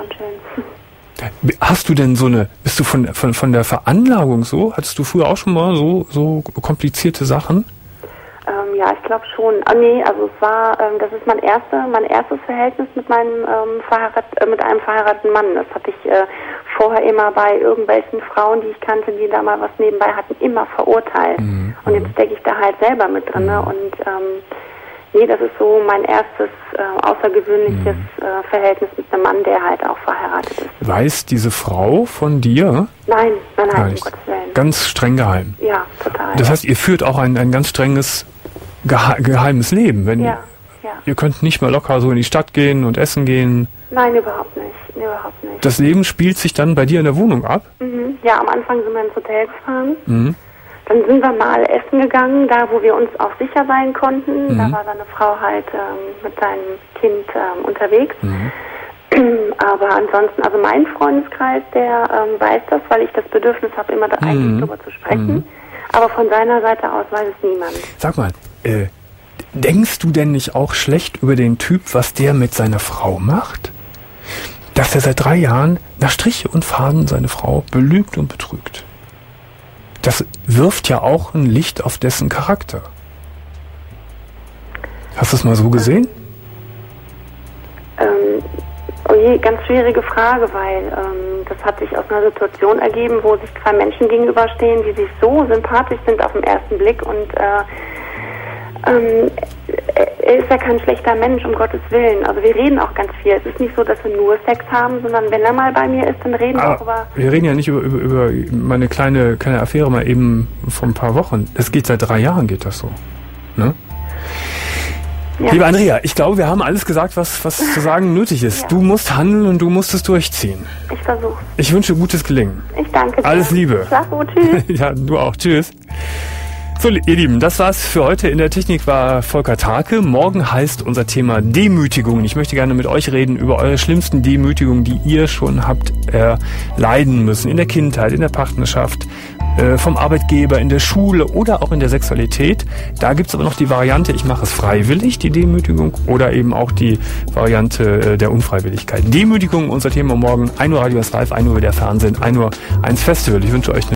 schön. Hast du denn so eine, bist du von, von, von der Veranlagung so? Hattest du früher auch schon mal so, so komplizierte Sachen? Ähm, ja, ich glaube schon. Ah, nee, also es war, ähm, das ist mein erster, mein erstes Verhältnis mit meinem ähm, verheirat, äh, mit einem verheirateten Mann. Das hatte ich äh, vorher immer bei irgendwelchen Frauen, die ich kannte, die da mal was nebenbei hatten, immer verurteilt. Mhm. Und jetzt stecke ich da halt selber mit drin. Mhm. Und ähm, nee, das ist so mein erstes äh, außergewöhnliches mhm. äh, Verhältnis mit einem Mann, der halt auch verheiratet ist. Weiß diese Frau von dir? Nein, nein, nein, um Gottes Willen. Ganz streng geheim? Ja, total. Das heißt, ihr führt auch ein, ein ganz strenges gehe- geheimes Leben. Wenn ja, ja. Ihr könnt nicht mal locker so in die Stadt gehen und essen gehen? Nein, überhaupt nicht. Überhaupt nicht. Das Leben spielt sich dann bei dir in der Wohnung ab? Mhm. Ja, am Anfang sind wir ins Hotel gefahren. Mhm. Dann sind wir mal essen gegangen, da wo wir uns auch sicher sein konnten. Mhm. Da war seine Frau halt ähm, mit seinem Kind ähm, unterwegs. Mhm. Aber ansonsten, also mein Freundeskreis, der ähm, weiß das, weil ich das Bedürfnis habe, immer da eigentlich Mhm. drüber zu sprechen. Mhm. Aber von seiner Seite aus weiß es niemand. Sag mal, äh, denkst du denn nicht auch schlecht über den Typ, was der mit seiner Frau macht? Dass er seit drei Jahren nach Striche und Faden seine Frau belügt und betrügt. Das wirft ja auch ein Licht auf dessen Charakter. Hast du es mal so gesehen? Ähm, oh je, ganz schwierige Frage, weil ähm, das hat sich aus einer Situation ergeben, wo sich zwei Menschen gegenüberstehen, die sich so sympathisch sind auf den ersten Blick und äh, ähm, er ist ja kein schlechter Mensch, um Gottes Willen. Also wir reden auch ganz viel. Es ist nicht so, dass wir nur Sex haben, sondern wenn er mal bei mir ist, dann reden wir auch über... Wir reden ja nicht über, über, über meine kleine, kleine Affäre mal eben vor ein paar Wochen. Es geht seit drei Jahren, geht das so. Ne? Ja. Liebe Andrea, ich glaube, wir haben alles gesagt, was, was zu sagen nötig ist. Ja. Du musst handeln und du musst es durchziehen. Ich versuche. Ich wünsche gutes Gelingen. Ich danke dir. Alles Liebe. Schlaf gut, tschüss. Ja, du auch. Tschüss. So, ihr Lieben, das war's für heute. In der Technik war Volker Tarke. Morgen heißt unser Thema Demütigungen. Ich möchte gerne mit euch reden über eure schlimmsten Demütigungen, die ihr schon habt erleiden müssen. In der Kindheit, in der Partnerschaft, äh, vom Arbeitgeber, in der Schule oder auch in der Sexualität. Da gibt's aber noch die Variante, ich mache es freiwillig, die Demütigung, oder eben auch die Variante äh, der Unfreiwilligkeit. Demütigung, unser Thema morgen. ein Uhr Radio eins Live, ein Uhr wieder Fernsehen, ein Uhr eins Festival. Ich wünsche euch eine